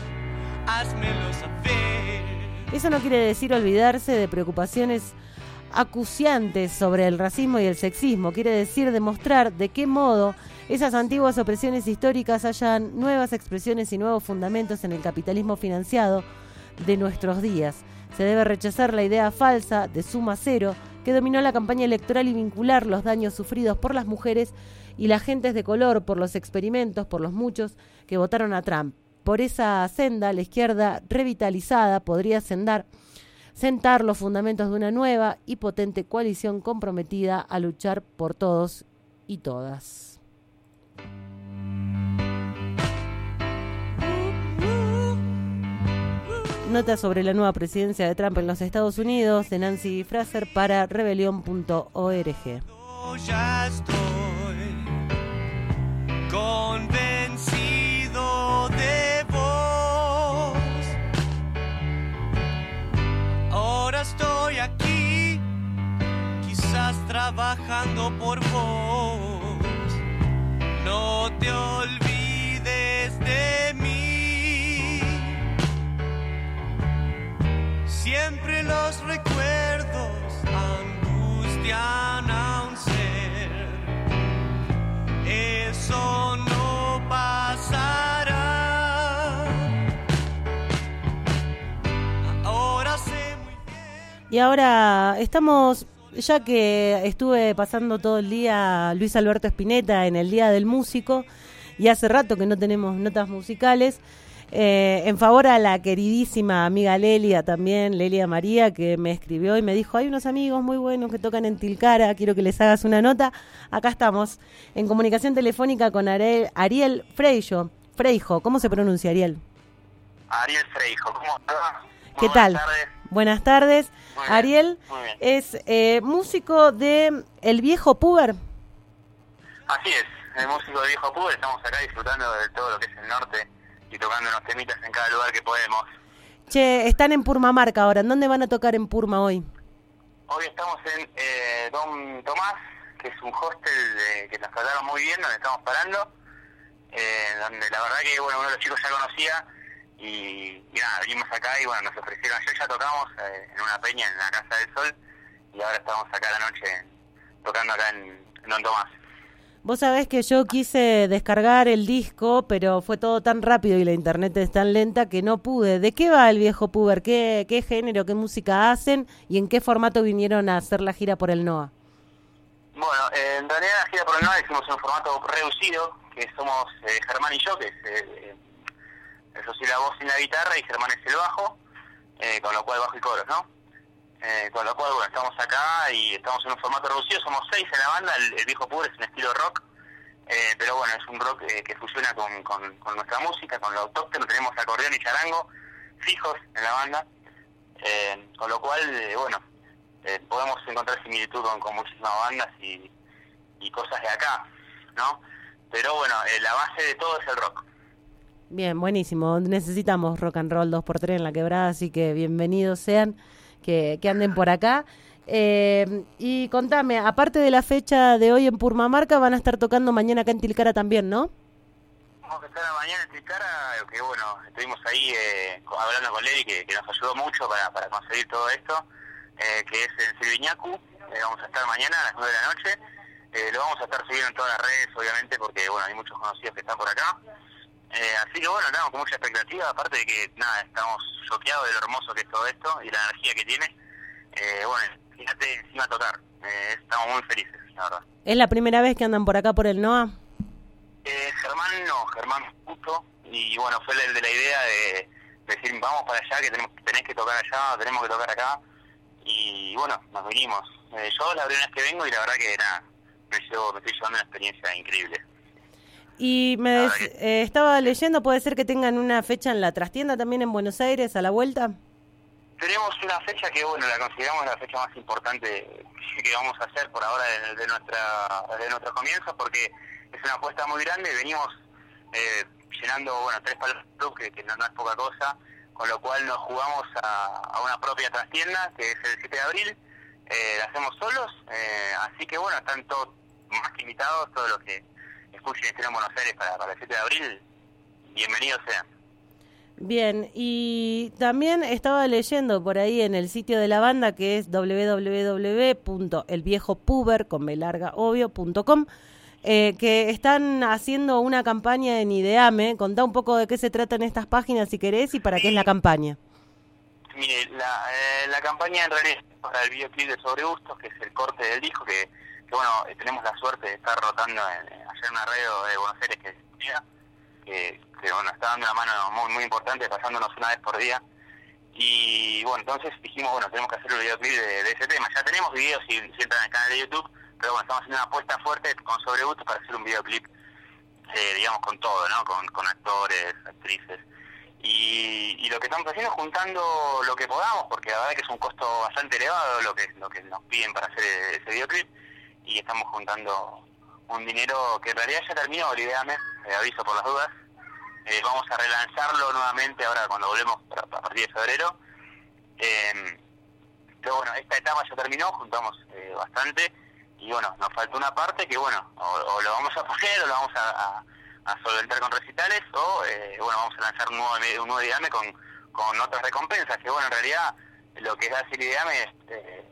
Eso no quiere decir olvidarse de preocupaciones acuciantes sobre el racismo y el sexismo. Quiere decir demostrar de qué modo esas antiguas opresiones históricas hallan nuevas expresiones y nuevos fundamentos en el capitalismo financiado de nuestros días. Se debe rechazar la idea falsa de suma cero que dominó la campaña electoral y vincular los daños sufridos por las mujeres y las gentes de color por los experimentos, por los muchos que votaron a Trump. Por esa senda, la izquierda revitalizada podría sendar, sentar los fundamentos de una nueva y potente coalición comprometida a luchar por todos y todas. Nota sobre la nueva presidencia de Trump en los Estados Unidos de Nancy Fraser para rebelión punto org. Ya estoy convencido de vos. Ahora estoy aquí, quizás trabajando por vos. No te olvides de mí. Siempre los recuerdos angustian a un ser. Eso no pasará. Ahora sé muy bien. Y ahora estamos, ya que estuve pasando todo el día Luis Alberto Spinetta en el Día del Músico, y hace rato que no tenemos notas musicales, Eh, en favor a la queridísima amiga Lelia también, Lelia María, que me escribió y me dijo: hay unos amigos muy buenos que tocan en Tilcara, quiero que les hagas una nota. Acá estamos, en comunicación telefónica con Ariel, Ariel Freijo. Freijo, ¿cómo se pronuncia, Ariel? Ariel Freijo, ¿cómo estás? ¿Qué Muy tal? Buenas tardes. Buenas tardes. Muy bien, Ariel muy bien. es eh, músico de El Viejo Puber. Así es, el músico de Viejo Puber, estamos acá disfrutando de todo lo que es el norte y tocando unos temitas en cada lugar que podemos. Che, están en Purmamarca ahora. ¿En dónde van a tocar en Purma hoy? Hoy estamos en eh, Don Tomás, que es un hostel de, que nos trataron muy bien, donde estamos parando, eh, donde la verdad que bueno, uno de los chicos ya conocía y, y nada, vinimos acá y bueno, nos ofrecieron, ayer ya tocamos eh, en una peña en la Casa del Sol y ahora estamos acá a la noche tocando acá en, en Don Tomás. Vos sabés que yo quise descargar el disco, pero fue todo tan rápido y la internet es tan lenta que no pude. ¿De qué va El Viejo Puber? ¿Qué, qué género, qué música hacen y en qué formato vinieron a hacer la gira por el N O A? Bueno, eh, en realidad la gira por el N O A hicimos en un formato reducido, que somos eh, Germán y yo, que es eh, yo soy la voz y la guitarra y Germán es el bajo, eh, con lo cual bajo y coros, ¿no? Eh, con lo cual, bueno, estamos acá y estamos en un formato reducido, somos seis en la banda, el, el Viejo Puber es un estilo rock, eh, pero bueno, es un rock eh, que fusiona con, con, con nuestra música, con lo autóctono, tenemos acordeón y charango fijos en la banda, eh, con lo cual, eh, bueno, eh, podemos encontrar similitud con, con muchísimas bandas y, y cosas de acá, ¿no? Pero bueno, eh, la base de todo es el rock. Bien, buenísimo. Necesitamos rock and roll dos por tres en la quebrada, así que bienvenidos sean, que, que anden por acá. Eh, y contame, aparte de la fecha de hoy en Purmamarca, van a estar tocando mañana acá en Tilcara también, ¿no? Vamos a estar mañana en Tilcara, que bueno, estuvimos ahí eh, hablando con Lely, que, que nos ayudó mucho para, para conseguir todo esto, eh, que es en Silviñacu. Eh, vamos a estar mañana a las nueve de la noche. Eh, lo vamos a estar subiendo en todas las redes, obviamente, porque bueno, hay muchos conocidos que están por acá. Eh, así que bueno, estamos con mucha expectativa, aparte de que nada, estamos choqueados de lo hermoso que es todo esto y la energía que tiene. Eh, bueno, fíjate encima tocar, eh, estamos muy felices, la verdad. ¿Es la primera vez que andan por acá por el N O A? Eh, Germán no, Germán justo, y bueno, fue el de la idea de, de decir, vamos para allá, que tenemos, tenés que tocar allá, tenemos que tocar acá, y bueno, nos vinimos. Eh, yo es la primera vez que vengo y la verdad que nada, me, llevo, me estoy llevando una experiencia increíble. Y me des, eh, estaba leyendo, puede ser que tengan una fecha en la trastienda también en Buenos Aires, a la vuelta. Tenemos una fecha que, bueno, la consideramos la fecha más importante que vamos a hacer por ahora de, de nuestra de nuestros comienzos, porque es una apuesta muy grande. Venimos eh, llenando, bueno, tres palos club, que, que no, no es poca cosa, con lo cual nos jugamos a, a una propia trastienda, que es el siete de abril. Eh, la hacemos solos, eh, así que, bueno, están todos más que invitados, todos los que escuchen Estreno en Buenos Aires para, para el siete de abril, bienvenidos sean. Bien, y también estaba leyendo por ahí en el sitio de la banda, que es doble u doble u doble u punto el viejo puber con b larga obvio punto com, eh, que están haciendo una campaña en Ideame. Contá un poco de qué se tratan estas páginas si querés y para qué es la campaña. Mire, la, eh, la campaña en realidad es para el videoclip de Sobre Gustos, que es el corte del disco, que, que bueno, tenemos la suerte de estar rotando en, ayer en una radio de Buenos Aires que que, que bueno, está dando una mano muy muy importante, pasándonos una vez por día. Y bueno, entonces dijimos, bueno, tenemos que hacer un videoclip de, de ese tema. Ya tenemos videos si, si entran al canal de YouTube, pero bueno, estamos haciendo una apuesta fuerte con Sobre Gustos para hacer un videoclip, eh, digamos, con todo, ¿no? Con, con actores, actrices. Y, y lo que estamos haciendo es juntando lo que podamos, porque la verdad es que es un costo bastante elevado lo que lo que nos piden para hacer ese videoclip, y estamos juntando un dinero que en realidad ya terminó, olvídame, eh, aviso por las dudas. Eh, vamos a relanzarlo nuevamente ahora cuando volvemos a partir de febrero. Eh, pero bueno, esta etapa ya terminó, juntamos eh, bastante, y bueno, nos falta una parte que bueno, o, o lo vamos a poner o lo vamos a, a, a solventar con recitales, o eh, bueno, vamos a lanzar un nuevo, un nuevo Ideame con, con otras recompensas, que bueno, en realidad lo que es hacer Ideame es eh,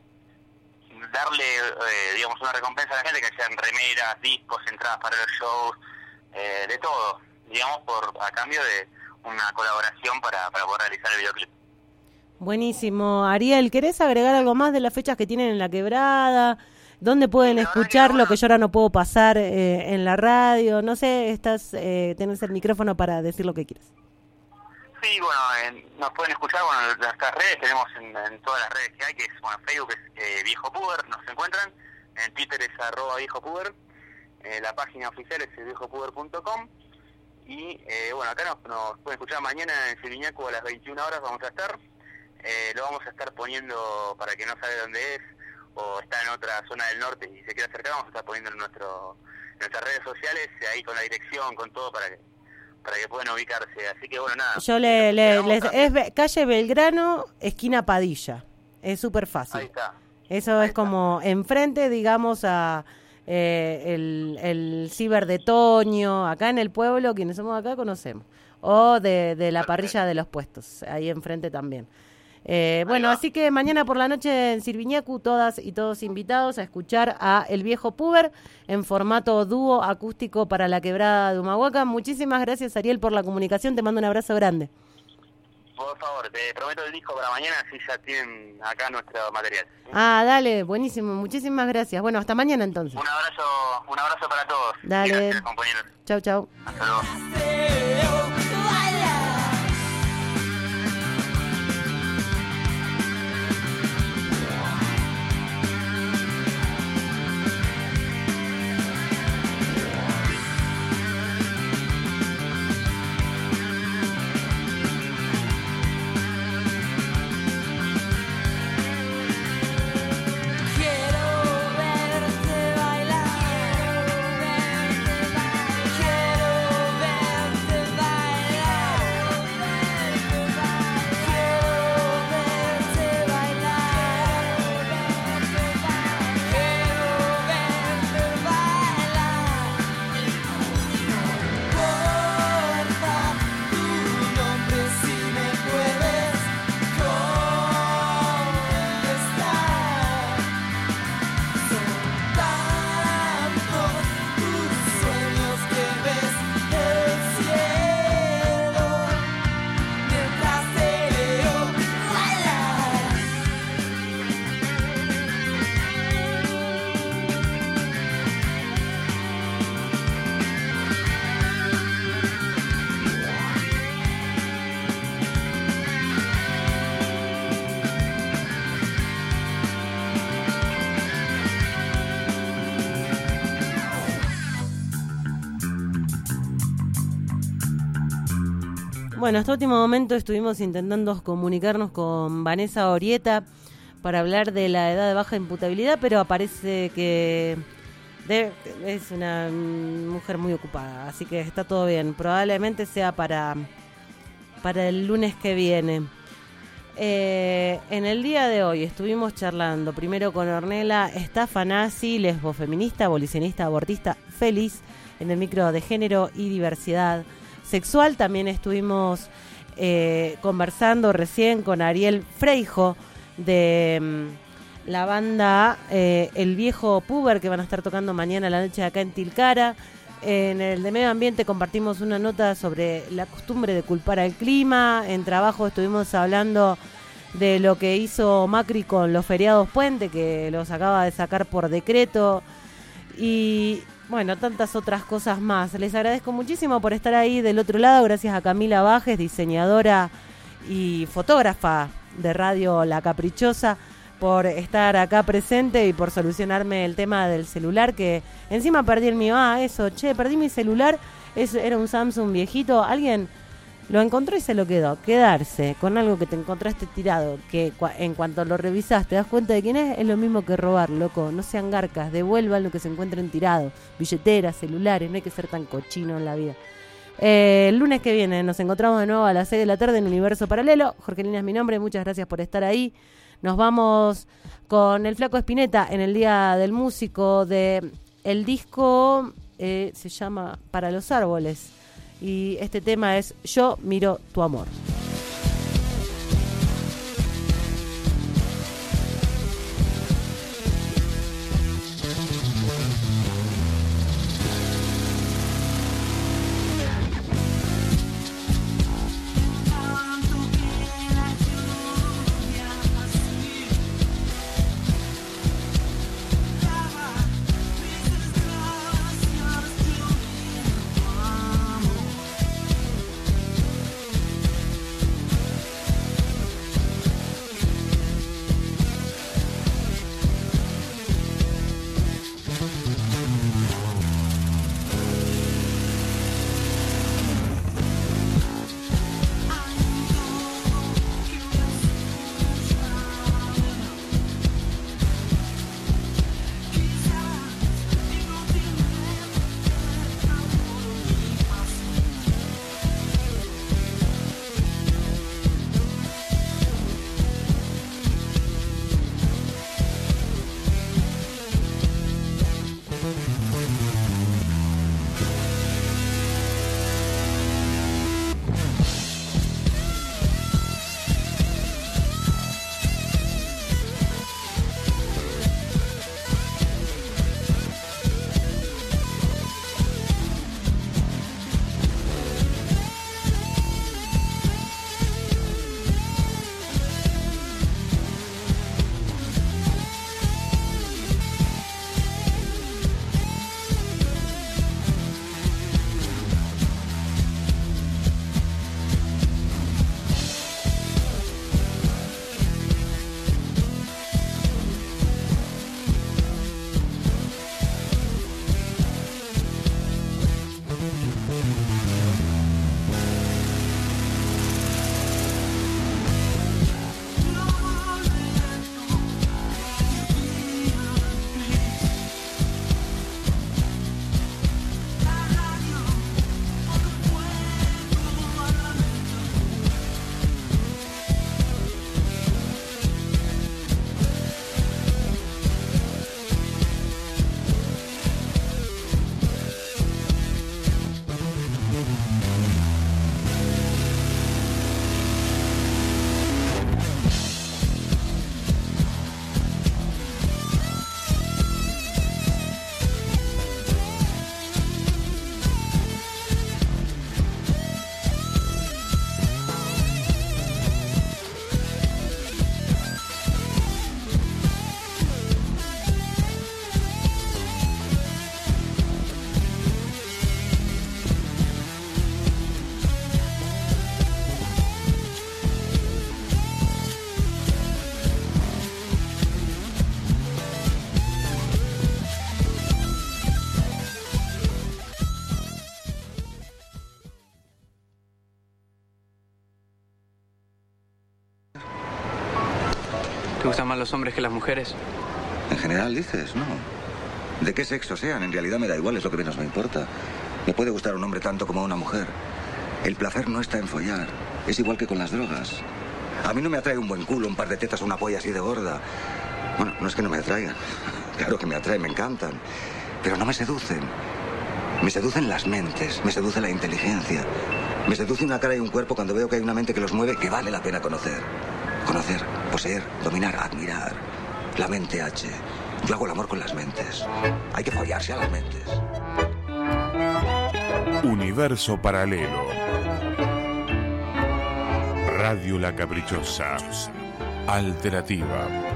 darle, eh, digamos, una recompensa a la gente, que sean remeras, discos, entradas para los shows, eh, de todo, digamos, por a cambio de una colaboración para, para poder realizar el videoclip. Buenísimo. Ariel, ¿querés agregar algo más de las fechas que tienen en la quebrada? ¿Dónde pueden sí, escuchar que, bueno, lo que yo ahora no puedo pasar eh, en la radio? No sé, estás eh, tenés el micrófono para decir lo que quieres. Sí, bueno, eh, nos pueden escuchar, bueno, en nuestras redes, tenemos en, en todas las redes que hay, que es, bueno, Facebook es eh, Viejo Puber, nos encuentran, en Twitter es arroba Viejo Puber, eh, la página oficial es el viejo puber punto com, y eh, bueno, acá nos, nos pueden escuchar mañana en Silviñacu a las veintiuna horas, vamos a estar, eh, lo vamos a estar poniendo para que no sabe dónde es, o está en otra zona del norte y se quiere acercar, vamos a estar poniendo en, nuestro, en nuestras redes sociales, ahí con la dirección, con todo, para que para que puedan ubicarse, así que bueno, nada. Yo le, le les, es calle Belgrano, esquina Padilla, es súper fácil. Ahí está. Eso ahí es está. Como enfrente, digamos, a eh, el, el ciber de Toño, acá en el pueblo, quienes somos acá conocemos, o de, de la parrilla de los puestos, ahí enfrente también. Eh, bueno, así que mañana por la noche en Silviñacu, todas y todos invitados a escuchar a El Viejo Puber en formato dúo acústico para la quebrada de Humahuaca. Muchísimas gracias, Ariel, por la comunicación. Te mando un abrazo grande. por favor, te prometo el disco para mañana, así ya tienen acá nuestro material. Ah, dale, buenísimo, muchísimas gracias. Bueno, hasta mañana entonces. Un abrazo, un abrazo para todos. Dale. Gracias, compañeros. Chau, chau. Hasta luego. Bueno, hasta último momento estuvimos intentando comunicarnos con Vanessa Orieta para hablar de la edad de baja imputabilidad, pero aparece que de, es una mujer muy ocupada, así que está todo bien. Probablemente sea para, para el lunes que viene. Eh, en el día de hoy estuvimos charlando primero con Ornella Stefanasi, lesbofeminista, abolicionista, abortista, feliz en el micro de género y diversidad sexual. También estuvimos eh, conversando recién con Ariel Freijo de mm, la banda eh, El Viejo Puber, que van a estar tocando mañana a la noche acá en Tilcara. En el de medio ambiente compartimos una nota sobre la costumbre de culpar al clima. En trabajo estuvimos hablando de lo que hizo Macri con los feriados puente, que los acaba de sacar por decreto. Y bueno, tantas otras cosas más. Les agradezco muchísimo por estar ahí del otro lado. Gracias a Camila Bajes, diseñadora y fotógrafa de Radio La Caprichosa, por estar acá presente y por solucionarme el tema del celular, que encima perdí el mío. Ah, eso, che, perdí mi celular. Es, era un Samsung viejito. Alguien lo encontró y se lo quedó. Quedarse con algo que te encontraste tirado, que cua- en cuanto lo revisás te das cuenta de quién es, es lo mismo que robar, loco. No sean garcas, devuelvan lo que se encuentren tirado. Billeteras, celulares, no hay que ser tan cochino en la vida. Eh, el lunes que viene nos encontramos de nuevo a las seis de la tarde en Universo Paralelo. Jorgelina es mi nombre, muchas gracias por estar ahí. Nos vamos con el Flaco Spinetta en el Día del Músico, de el disco eh, se llama Para los Árboles, y este tema es Yo Miro Tu Amor. ¿Te gustan más los hombres que las mujeres? En general dices, no. De qué sexo sean, en realidad me da igual, es lo que menos me importa. Me puede gustar un hombre tanto como una mujer. El placer no está en follar. Es igual que con las drogas. A mí no me atrae un buen culo, un par de tetas o una polla así de gorda. Bueno, no es que no me atraigan. Claro que me atraen, me encantan. Pero no me seducen. Me seducen las mentes, me seduce la inteligencia. Me seduce una cara y un cuerpo cuando veo que hay una mente que los mueve que vale la pena conocer. Conocer, poseer, dominar, admirar. La mente H. Yo hago el amor con las mentes. Hay que follarse a las mentes. Universo paralelo. Radio La Caprichosa. Alternativa.